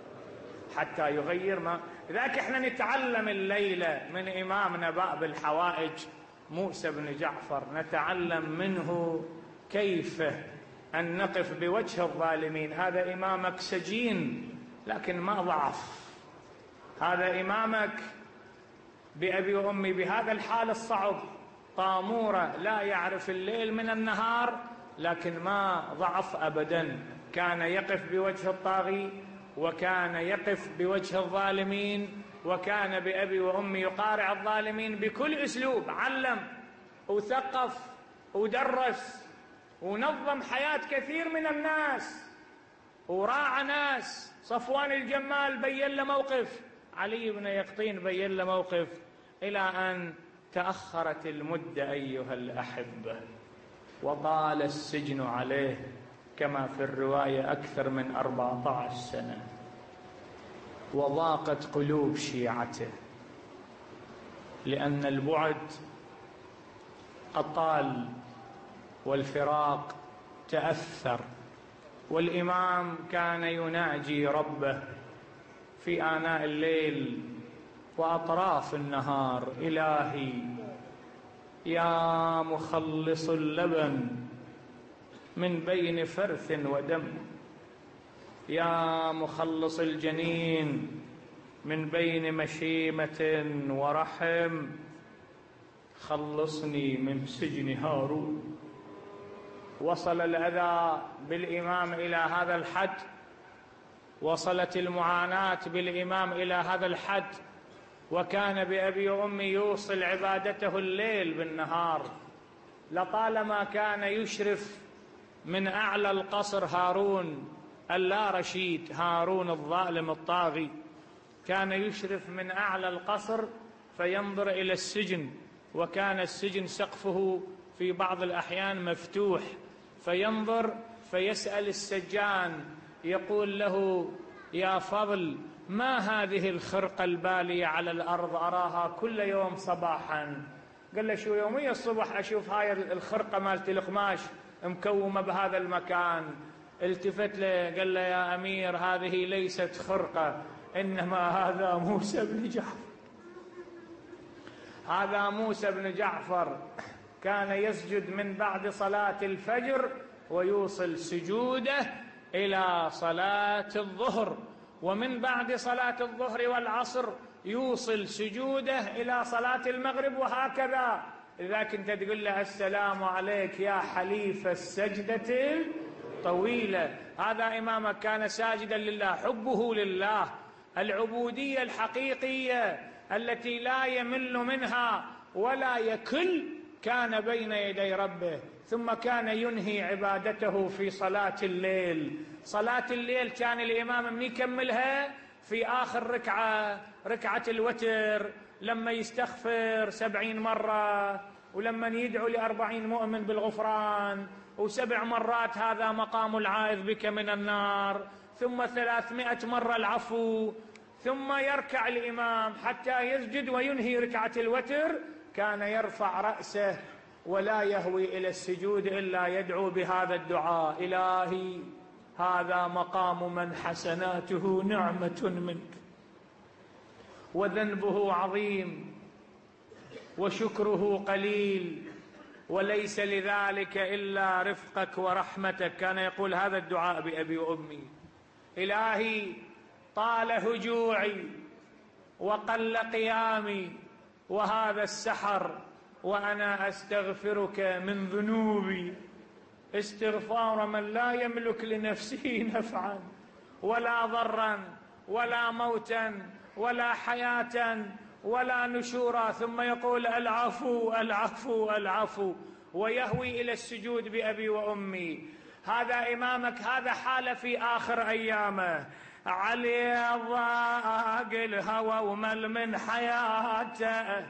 حتى يغير ما. لذلك احنا نتعلم الليلة من إمامنا باب الحوائج موسى بن جعفر، نتعلم منه كيف أن نقف بوجه الظالمين. هذا إمامك سجين لكن ما ضعف، هذا إمامك بأبي وأمي بهذا الحال الصعب، طامورة لا يعرف الليل من النهار، لكن ما ضعف أبدا. كان يقف بوجه الطاغي، وكان يقف بوجه الظالمين، وكان بأبي وأمي يقارع الظالمين بكل أسلوب. علم وثقف ودرس ونظم حياة كثير من الناس، وراعى ناس. صفوان الجمال بين له موقف، علي بن يقطين بين له موقف، إلى أن تأخرت المدة أيها الأحبة، وطال السجن عليه كما في الرواية أكثر من أربعة عشر سنة، وضاقت قلوب شيعته، لأن البعد أطال والفراق تأثر. والإمام كان يناجي ربه في آناء الليل وأطراف النهار: إلهي يا مخلص اللبن من بين فرث ودم، يا مخلص الجنين من بين مشيمة ورحم، خلصني من سجن هارون. وصل الأذى بالإمام إلى هذا الحد، وصلت المعاناة بالإمام إلى هذا الحد، وكان بأبي وأمي يوصل عبادته الليل بالنهار. لطالما كان يشرف من أعلى القصر هارون اللا رشيد، هارون الظالم الطاغي، كان يشرف من أعلى القصر فينظر إلى السجن، وكان السجن سقفه في بعض الأحيان مفتوح، فينظر فيسأل السجان يقول له: يا فضل، ما هذه الخرقة البالية على الأرض؟ أراها كل يوم صباحا. قال له: شو يومية الصبح أشوف هاي الخرقة مالت القماش مكومة بهذا المكان. التفت له قال له: يا أمير، هذه ليست خرقة، إنما هذا موسى بن جعفر. هذا موسى بن جعفر كان يسجد من بعد صلاة الفجر ويوصل سجوده إلى صلاة الظهر، ومن بعد صلاة الظهر والعصر يوصل سجوده إلى صلاة المغرب، وهكذا. إذا كنت تقول له: السلام عليك يا حليف السجدة الطويلة. هذا إمامك كان ساجدا لله، حبه لله، العبودية الحقيقية التي لا يمل منها ولا يكل، كان بين يدي ربه. ثم كان ينهي عبادته في صلاة الليل. صلاة الليل كان الإمام من يكملها في آخر ركعة، ركعة الوتر، لما يستغفر سبعين مرة، ولما يدعو لأربعين مؤمن بالغفران، وسبع مرات هذا مقام العائذ بك من النار، ثم ثلاثمائة مرة العفو، ثم يركع الإمام حتى يسجد وينهي ركعة الوتر. كان يرفع رأسه ولا يهوي إلى السجود إلا يدعو بهذا الدعاء: إلهي هذا مقام من حسناته نعمة منك وذنبه عظيم، وشكره قليل، وليس لذلك إلا رفقك ورحمتك. كان يقول هذا الدعاء بأبي وأمي: إلهي طال هجوعي وقل قيامي وهذا السحر وأنا أستغفرك من ذنوبي استغفار من لا يملك لنفسه نفعا ولا ضرا ولا موتا ولا حياة ولا نشورا. ثم يقول: العفو العفو العفو، ويهوي إلى السجود بأبي وأمي. هذا إمامك، هذا حال في آخر أيامه. علي ضاق الهوى ومل من حياته،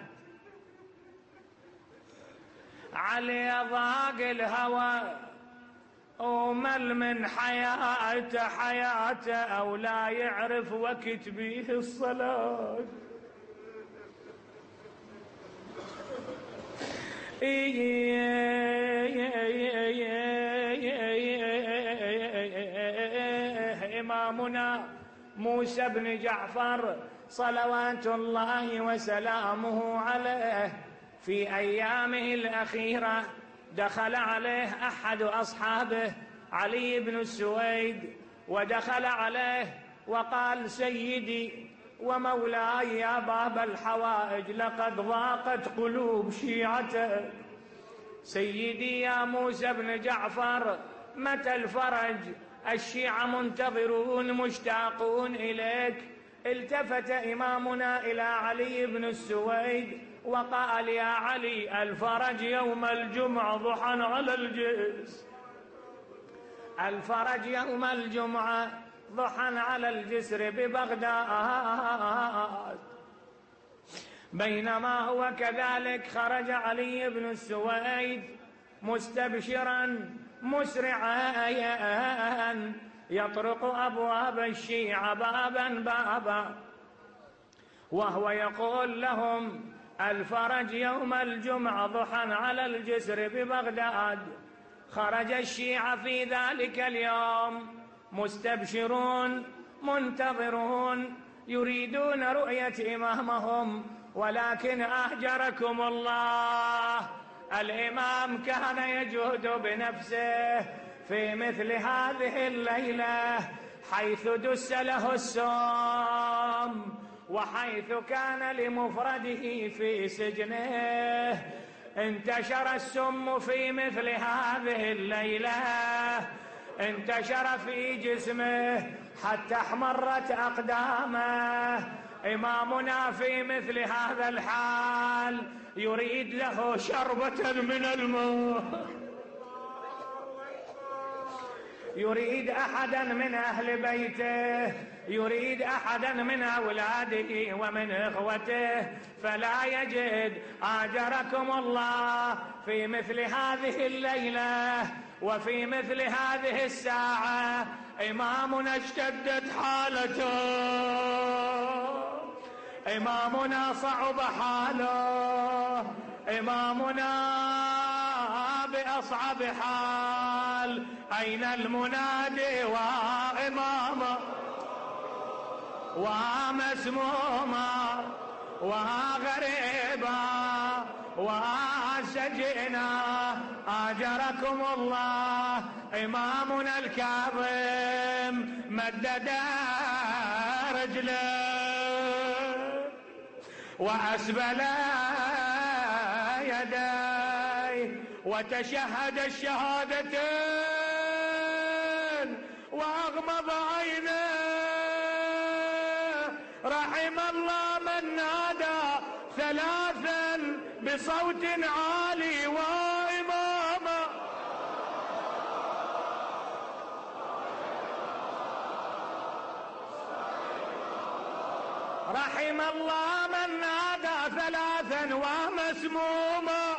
علي ضاق الهوى ومل من حياته، حياته أو لا يعرف وقت به الصلاة. إمامنا موسى بن جعفر صلوات الله وسلامه عليه في أيامه الأخيرة دخل عليه أحد أصحابه علي بن السويد، ودخل عليه وقال: سيدي ومولاي يا باب الحوائج، لقد ضاقت قلوب شيعتك. سيدي يا موسى بن جعفر، متى الفرج؟ الشيعة منتظرون مشتاقون إليك. التفت إمامنا إلى علي بن السويد وقال: يا علي، الفرج يوم الجمعة ضحى على الجسر، الفرج يوم الجمعة ضحى على الجسر ببغداد. بينما هو كذلك خرج علي بن السويد مستبشرا مسرعا يطرق أبواب الشيعة بابا بابا، وهو يقول لهم: الفرج يوم الجمعة ضحى على الجسر ببغداد. خرج الشيعة في ذلك اليوم مستبشرون منتظرون يريدون رؤية إمامهم، ولكن أهجركم الله الإمام كان يجهد بنفسه في مثل هذه الليلة، حيث دس له السم وحيث كان لمفرده في سجنه. انتشر السم في مثل هذه الليلة، انتشر في جسمه حتى احمرت أقدامه. إمامنا في مثل هذا الحال يريد له شربة من الماء، يريد أحدا من أهل بيته، يريد أحدا من أولاده ومن إخوته، فلا يجد. آجركم الله في مثل هذه الليلة وفي مثل هذه الساعة إمامنا اشتدت حالته، إمامنا صعب حاله، إمامنا بأصعب حال. أين المنادي وإماما ومسموما وغريبا وسجنا؟ آجركم الله إمامنا الكاظم مدد رجله وأسبل يديه وتشهد الشهادتين وأغمض عينيه. رحم الله من نادى ثلاثا بصوت عالي وإماما. رحم الله من نادى ثلاثا ومسموما.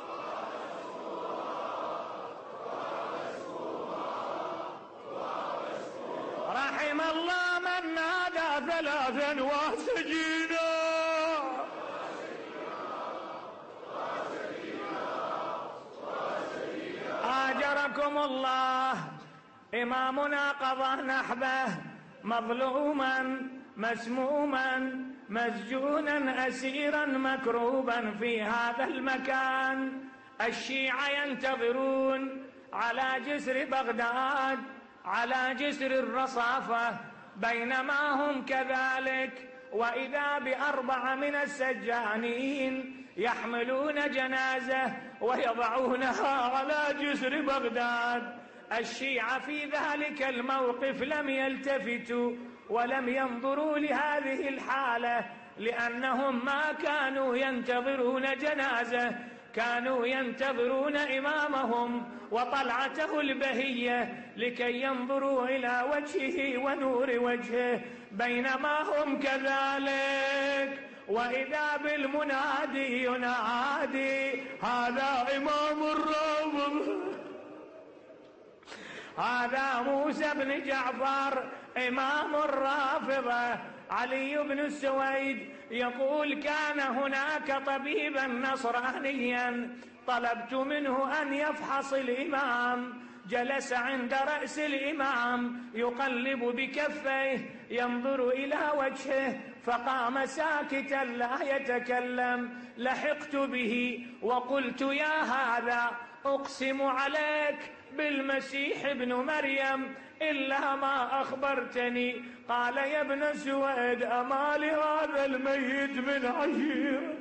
رحم الله من نادى ثلاثا وسجينا. آجركم الله إمامنا قضى نحبه مظلوما مسموما مسجونا أسيرا مكروبا في هذا المكان. الشيعة ينتظرون على جسر بغداد، على جسر الرصافة، بينما هم كذلك، وإذا بأربعة من السجانين يحملون جنازة ويضعونها على جسر بغداد. الشيعة في ذلك الموقف لم يلتفتوا ولم ينظروا لهذه الحالة، لأنهم ما كانوا ينتظرون جنازة، كانوا ينتظرون إمامهم وطلعته البهية لكي ينظروا إلى وجهه ونور وجهه، بينما هم كذلك، وإذا بالمنادي ينادي: هذا إمام الرافضة، هذا موسى بن جعفر إمام الرافضة. علي بن السويد يقول: كان هناك طبيبا نصرانيا طلبت منه أن يفحص الإمام، جلس عند رأس الإمام يقلب بكفيه ينظر إلى وجهه، فقام ساكتا لا يتكلم. لحقت به وقلت: يا هذا، أقسم عليك بالمسيح ابن مريم إلا ما أخبرتني. قال: يا ابن سويد، أما لهذا الميت من عشيرة؟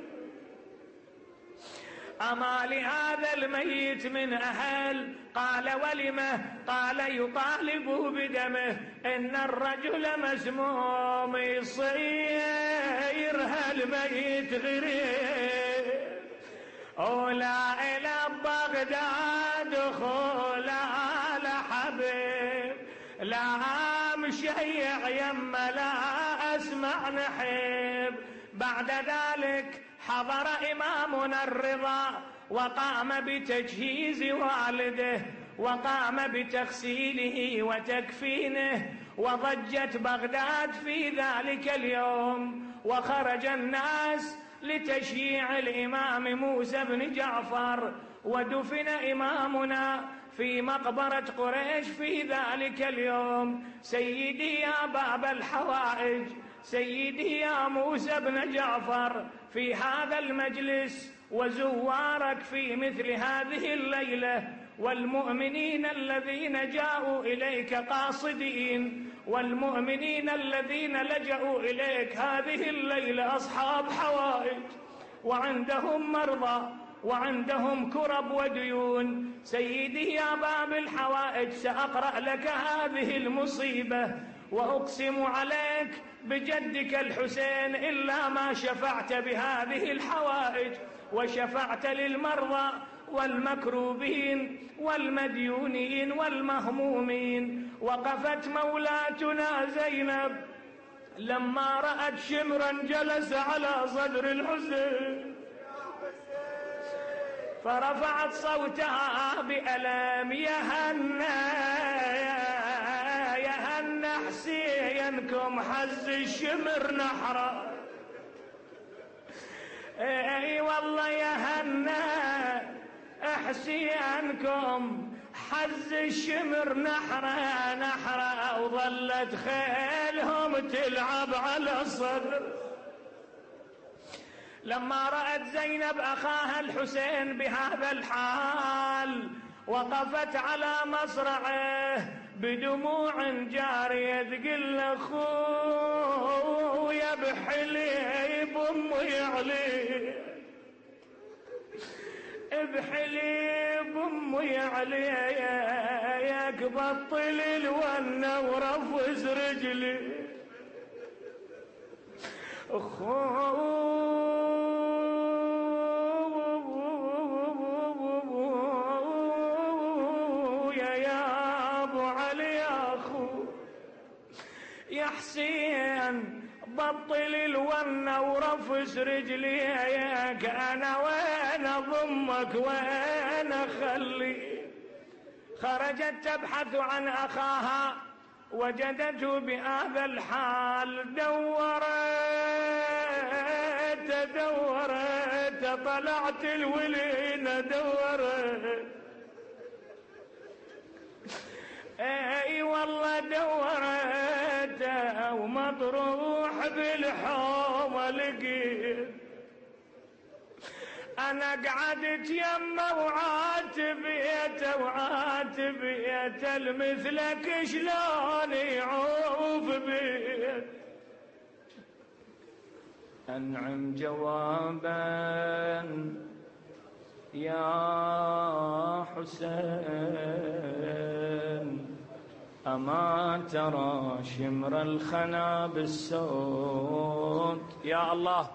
أما لهذا الميت من أهل؟ قال: ولمه؟ قال: يطالب بدمه، إن الرجل مسموم يصير هالميت غريب، أولى إلى بغداد خلا لحبيب، لا مشيع يما لا أسمع نحب. بعد ذلك حضر إمامنا الرضا وقام بتجهيز والده، وقام بتغسيله وتكفينه، وضجت بغداد في ذلك اليوم، وخرج الناس لتشييع الإمام موسى بن جعفر، ودفن إمامنا في مقبرة قريش في ذلك اليوم. سيدي يا باب الحوائج، سيدي يا موسى بن جعفر، في هذا المجلس وزوارك في مثل هذه الليلة، والمؤمنين الذين جاءوا إليك قاصدين، والمؤمنين الذين لجأوا إليك هذه الليلة أصحاب حوائج، وعندهم مرضى وعندهم كرب وديون. سيدي يا باب الحوائج، سأقرأ لك هذه المصيبة، وأقسم عليك بجدك الحسين إلا ما شفعت بهذه الحوائج، وشفعت للمرضى والمكروبين والمديونين والمهمومين. وقفت مولاتنا زينب لما رأت شمرا جلس على صدر الحسين، فرفعت صوتها بألم: يا هنا يا هنا حسينكم حز الشمر نحرة، اي والله يا هنا حسينكم حز الشمر نحرة نحرة، وظلت خيلهم تلعب على الصدر. لما رأت زينب أخاها الحسين بهذا الحال، وقفت على مصرعه بدموع جارية تقول: أخويا بحليب أمي علي، بحليب أمي عليك، بطل الونة ورفز رجلي. أخويا يا أبو علي، يا أخو يا حسين، بطل الونة ورفس رجليك، أنا وين أضمك وين أخلي. خرجت تبحث عن أخاها، وجدته بهذا الحال، دورت دورت طلعت الولينة، دورت اي والله دورت، ومطروح بالحومة لقيت أنا قعدت يمه وعاتبيته وعاتبيته مثلك شلون يعوف بيت. أنعم جوابا يا حسين أما ترى شمر الخنا بالصوت. يا الله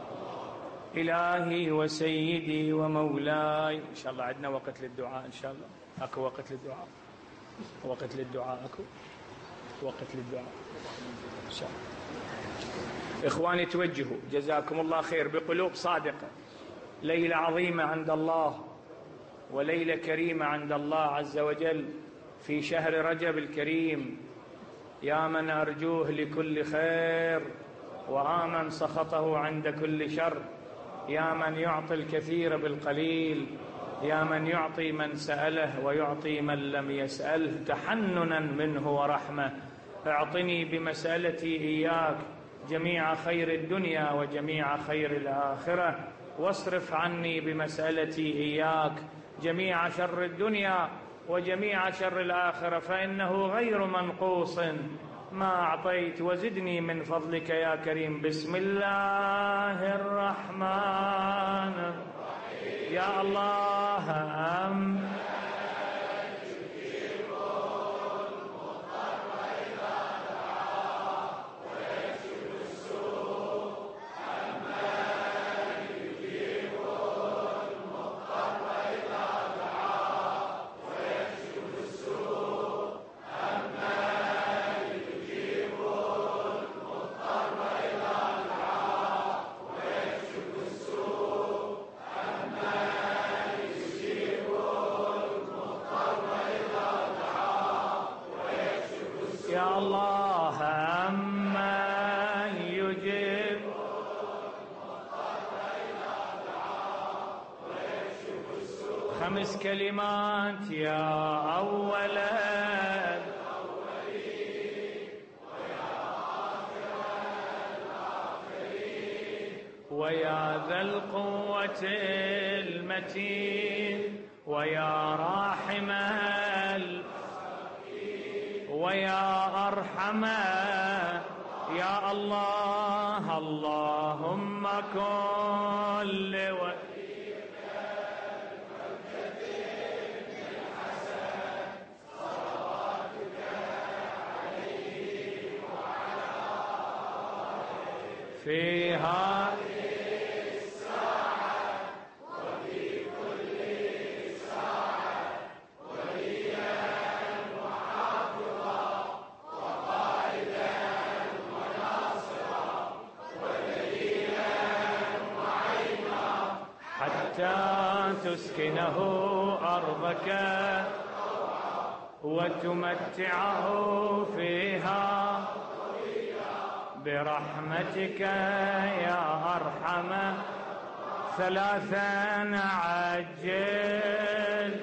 إلهي وسيدي ومولاي. إن شاء الله عندنا وقت للدعاء، إن شاء الله أكو وقت للدعاء، وقت للدعاء أكو وقت للدعاء إن شاء الله. إخواني توجهوا جزاكم الله خير بقلوب صادقة. ليلة عظيمة عند الله وليلة كريمة عند الله عز وجل في شهر رجب الكريم. يا من أرجوه لكل خير وآمن سخطه عند كل شر. يا من يعطي الكثير بالقليل. يا من يعطي من سأله ويعطي من لم يسأله تحننا منه ورحمة. اعطني بمسألتي إياك جميع خير الدنيا وجميع خير الآخرة، واصرف عني بمسألتي إياك جميع شر الدنيا وجميع شر الآخرة، فإنه غير منقوص ما أعطيت، وزدني من فضلك يا كريم. بسم الله الرحمن الرحيم. يا الله أم يا الله أمن يجيب خمس كلمات. يا أولا ويا ذا القوة المتين ويا راحم ويا أرحم. يا الله اللهم كن لوليك المنتدب بالحسن صلواتك عليه وعلى آله في هذه تسكنه أرضك وتمتعه فيها برحمتك يا أرحم. ثلاثا عجل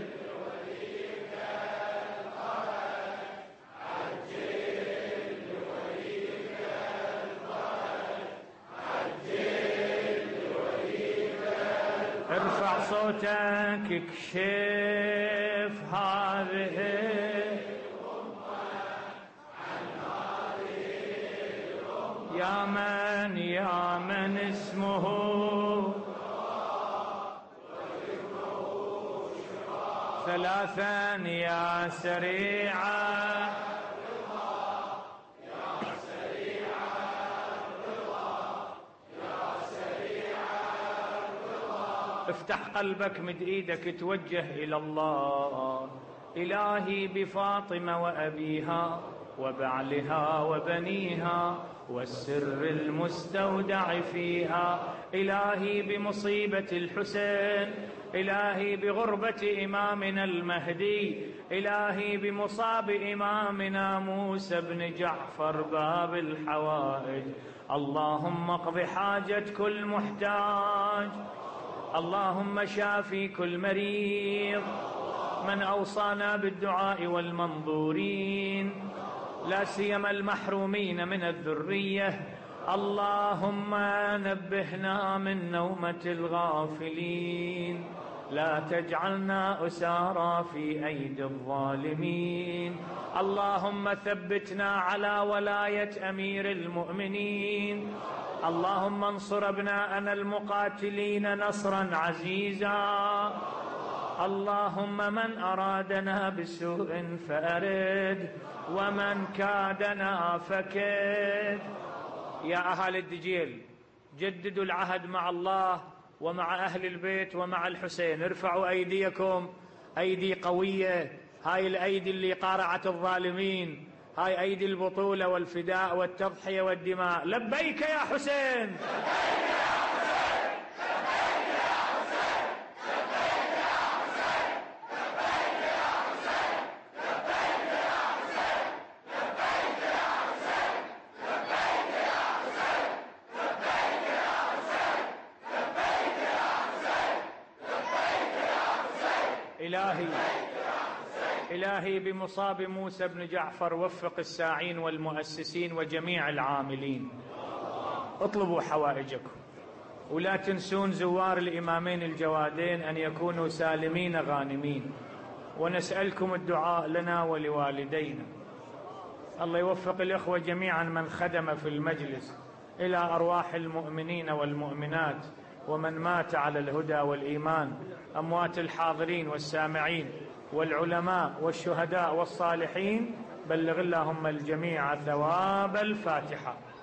ارفع صوتك اكشف هذه يا من يا من اسمه ثلاثا يا سريعا افتح قلبك مد ايدك توجه الى الله. الهي بفاطمة وابيها وبعلها وبنيها والسر المستودع فيها. الهي بمصيبة الحسين. الهي بغربة امامنا المهدي. الهي بمصاب امامنا موسى بن جعفر باب الحوائج. اللهم اقض حاجة كل محتاج. اللهم شافي كل مريض. من أوصانا بالدعاء والمنظورين لا سيما المحرومين من الذرية اللهم نبهنا من نومة الغافلين، لا تجعلنا أسارى في أيدي الظالمين. اللهم ثبتنا على ولاية أمير المؤمنين. اللهم انصر أبناءنا المقاتلين نصرا عزيزا. اللهم من أرادنا بسوء فأرد، ومن كادنا فكد. يا أهل الدجيل، جددوا العهد مع الله ومع أهل البيت ومع الحسين. ارفعوا أيديكم، أيدي قوية، هاي الأيدي اللي قارعت الظالمين، هاي أيدي البطولة والفداء والتضحية والدماء. لبيك يا حسين، إلهي إلهي بمصاب موسى بن جعفر وفق الساعين والمؤسسين وجميع العاملين. اطلبوا حوائجكم، ولا تنسون زوار الإمامين الجوادين أن يكونوا سالمين غانمين، ونسألكم الدعاء لنا ولوالدينا. الله يوفق الإخوة جميعا من خدم في المجلس إلى أرواح المؤمنين والمؤمنات ومن مات على الهدى والإيمان، أموات الحاضرين والسامعين والعلماء والشهداء والصالحين. بلغ اللهم الجميع ثواب الفاتحة.